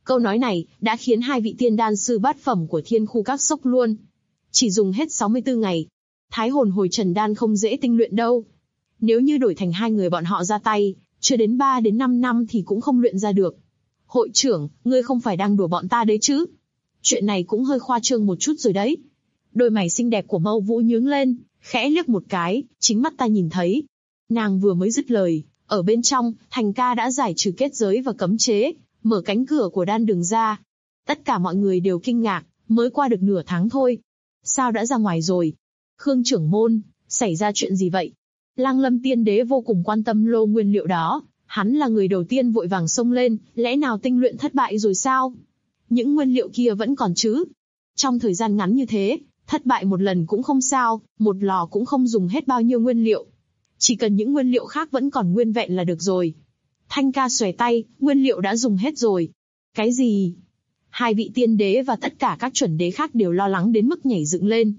Câu nói này đã khiến hai vị tiên đan sư bát phẩm của Thiên Khu Các sốc luôn. Chỉ dùng hết 64 ngày. Thái hồn hồi trần đan không dễ tinh luyện đâu. Nếu như đổi thành hai người bọn họ ra tay, chưa đến 3 đến 5 năm thì cũng không luyện ra được. Hội trưởng, ngươi không phải đang đùa bọn ta đấy chứ? Chuyện này cũng hơi khoa trương một chút rồi đấy. Đôi mày xinh đẹp của Mâu Vũ nhướng lên, khẽ liếc một cái, chính mắt ta nhìn thấy. Nàng vừa mới dứt lời, ở bên trong, Thành ca đã giải trừ kết giới và cấm chế, mở cánh cửa của đan đường ra. Tất cả mọi người đều kinh ngạc, mới qua được nửa tháng thôi. Sao đã ra ngoài rồi? Khương trưởng môn, xảy ra chuyện gì vậy? Lang Lâm tiên đế vô cùng quan tâm lô nguyên liệu đó, hắn là người đầu tiên vội vàng xông lên, lẽ nào tinh luyện thất bại rồi sao? Những nguyên liệu kia vẫn còn chứ? Trong thời gian ngắn như thế, thất bại một lần cũng không sao, một lò cũng không dùng hết bao nhiêu nguyên liệu. Chỉ cần những nguyên liệu khác vẫn còn nguyên vẹn là được rồi. Thanh ca xòe tay, nguyên liệu đã dùng hết rồi. Cái gì? Hai vị tiên đế và tất cả các chuẩn đế khác đều lo lắng đến mức nhảy dựng lên.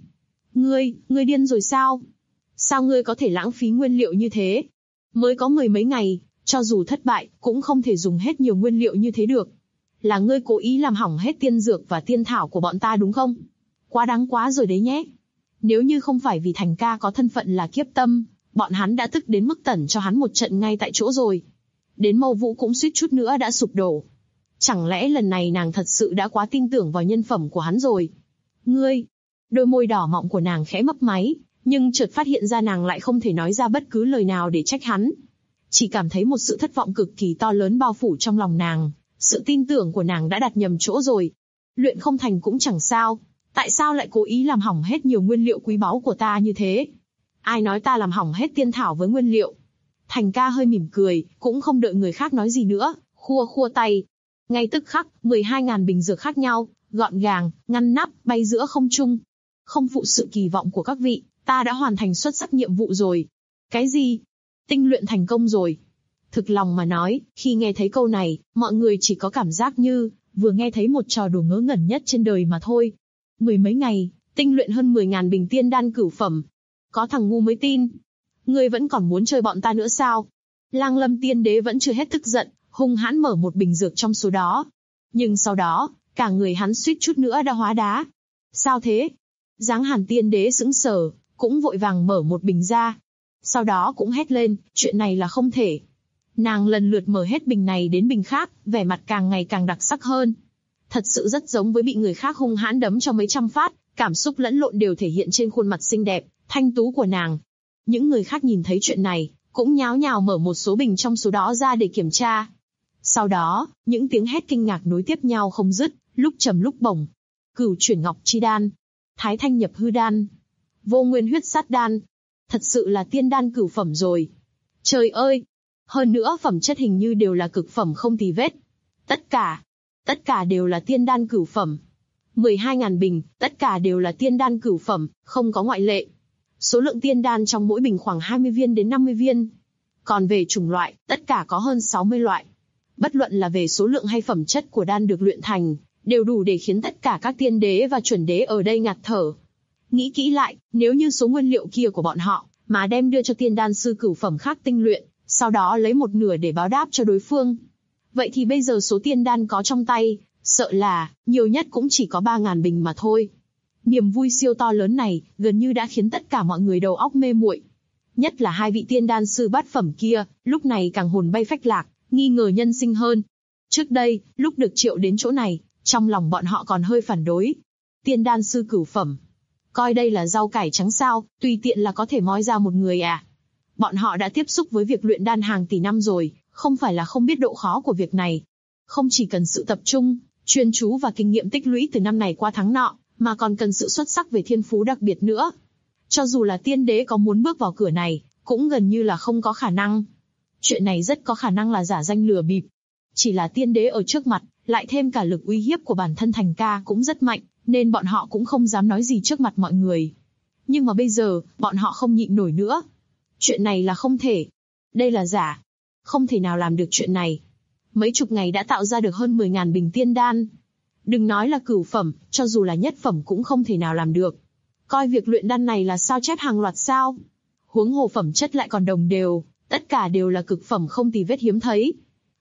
Ngươi điên rồi sao? Sao ngươi có thể lãng phí nguyên liệu như thế? Mới có 10 mấy ngày, cho dù thất bại, cũng không thể dùng hết nhiều nguyên liệu như thế được. Là ngươi cố ý làm hỏng hết tiên dược và tiên thảo của bọn ta đúng không? Quá đáng quá rồi đấy nhé. Nếu như không phải vì Thành ca có thân phận là kiếp tâm, bọn hắn đã tức đến mức tẩn cho hắn một trận ngay tại chỗ rồi. Đến Mâu Vũ cũng suýt chút nữa đã sụp đổ. Chẳng lẽ lần này nàng thật sự đã quá tin tưởng vào nhân phẩm của hắn rồi? Ngươi! Đôi môi đỏ mọng của nàng khẽ mấp máy, nhưng chợt phát hiện ra nàng lại không thể nói ra bất cứ lời nào để trách hắn. Chỉ cảm thấy một sự thất vọng cực kỳ to lớn bao phủ trong lòng nàng, sự tin tưởng của nàng đã đặt nhầm chỗ rồi. Luyện không thành cũng chẳng sao, tại sao lại cố ý làm hỏng hết nhiều nguyên liệu quý báu của ta như thế? Ai nói ta làm hỏng hết tiên thảo với nguyên liệu? Thành ca hơi mỉm cười, cũng không đợi người khác nói gì nữa, khua tay. Ngay tức khắc, 12.000 bình dược khác nhau, gọn gàng, ngăn nắp, bay giữa không trung. Không phụ sự kỳ vọng của các vị, ta đã hoàn thành xuất sắc nhiệm vụ rồi. Cái gì? Tinh luyện thành công rồi. Thực lòng mà nói, khi nghe thấy câu này, mọi người chỉ có cảm giác như vừa nghe thấy một trò đùa ngớ ngẩn nhất trên đời mà thôi. 10 mấy ngày, tinh luyện hơn 10.000 bình tiên đan cửu phẩm. Có thằng ngu mới tin. Ngươi vẫn còn muốn chơi bọn ta nữa sao? Lang Lâm tiên đế vẫn chưa hết tức giận, hung hãn mở một bình dược trong số đó. Nhưng sau đó, cả người hắn suýt chút nữa đã hóa đá. Sao thế? Giáng Hàn tiên đế sững sờ, cũng vội vàng mở một bình ra. Sau đó cũng hét lên, chuyện này là không thể. Nàng lần lượt mở hết bình này đến bình khác, vẻ mặt càng ngày càng đặc sắc hơn. Thật sự rất giống với bị người khác hung hãn đấm cho mấy trăm phát, cảm xúc lẫn lộn đều thể hiện trên khuôn mặt xinh đẹp, thanh tú của nàng. Những người khác nhìn thấy chuyện này, cũng nháo nhào mở một số bình trong số đó ra để kiểm tra. Sau đó, những tiếng hét kinh ngạc nối tiếp nhau không dứt, lúc trầm lúc bổng. Cửu chuyển ngọc chi đan, Thái thanh nhập hư đan, Vô nguyên huyết sát đan. Thật sự là tiên đan cửu phẩm rồi. Trời ơi! Hơn nữa phẩm chất hình như đều là cực phẩm không tì vết. Tất cả đều là tiên đan cửu phẩm. 12.000 bình, tất cả đều là tiên đan cửu phẩm, không có ngoại lệ. Số lượng tiên đan trong mỗi bình khoảng 20 viên đến 50 viên. Còn về chủng loại, tất cả có hơn 60 loại. Bất luận là về số lượng hay phẩm chất của đan được luyện thành, đều đủ để khiến tất cả các tiên đế và chuẩn đế ở đây ngạt thở. Nghĩ kỹ lại, nếu như số nguyên liệu kia của bọn họ, mà đem đưa cho tiên đan sư cửu phẩm khác tinh luyện, sau đó lấy một nửa để báo đáp cho đối phương. Vậy thì bây giờ số tiên đan có trong tay, sợ là, nhiều nhất cũng chỉ có 3.000 bình mà thôi. Niềm vui siêu to lớn này, gần như đã khiến tất cả mọi người đầu óc mê muội. Nhất là hai vị tiên đan sư bát phẩm kia, lúc này càng hồn bay phách lạc, nghi ngờ nhân sinh hơn. Trước đây, lúc được triệu đến chỗ này, trong lòng bọn họ còn hơi phản đối. Tiên đan sư cửu phẩm, coi đây là rau cải trắng sao, tùy tiện là có thể moi ra một người à. Bọn họ đã tiếp xúc với việc luyện đan hàng tỷ năm rồi, không phải là không biết độ khó của việc này. Không chỉ cần sự tập trung, chuyên chú và kinh nghiệm tích lũy từ năm này qua tháng nọ, mà còn cần sự xuất sắc về thiên phú đặc biệt nữa. Cho dù là tiên đế có muốn bước vào cửa này, cũng gần như là không có khả năng. Chuyện này rất có khả năng là giả danh lừa bịp. Chỉ là tiên đế ở trước mặt, lại thêm cả lực uy hiếp của bản thân Thành ca cũng rất mạnh, nên bọn họ cũng không dám nói gì trước mặt mọi người. Nhưng mà bây giờ, bọn họ không nhịn nổi nữa. Chuyện này là không thể. Đây là giả. Không thể nào làm được chuyện này. Mấy chục ngày đã tạo ra được hơn 10.000 bình tiên đan. Đừng nói là cửu phẩm, cho dù là nhất phẩm cũng không thể nào làm được. Coi việc luyện đan này là sao chép hàng loạt sao. Huống hồ phẩm chất lại còn đồng đều, tất cả đều là cực phẩm không tì vết hiếm thấy.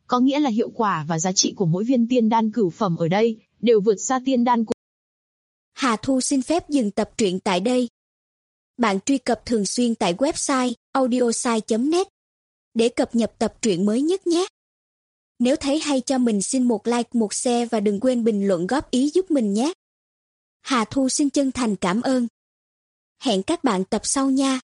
Có nghĩa là hiệu quả và giá trị của mỗi viên tiên đan cửu phẩm ở đây đều vượt xa tiên đan của... Hà Thu xin phép dừng tập truyện tại đây. Bạn truy cập thường xuyên tại website audiosai.net để cập nhật tập truyện mới nhất nhé. Nếu thấy hay cho mình xin một like, một share và đừng quên bình luận góp ý giúp mình nhé. Hà Thu xin chân thành cảm ơn. Hẹn các bạn tập sau nha.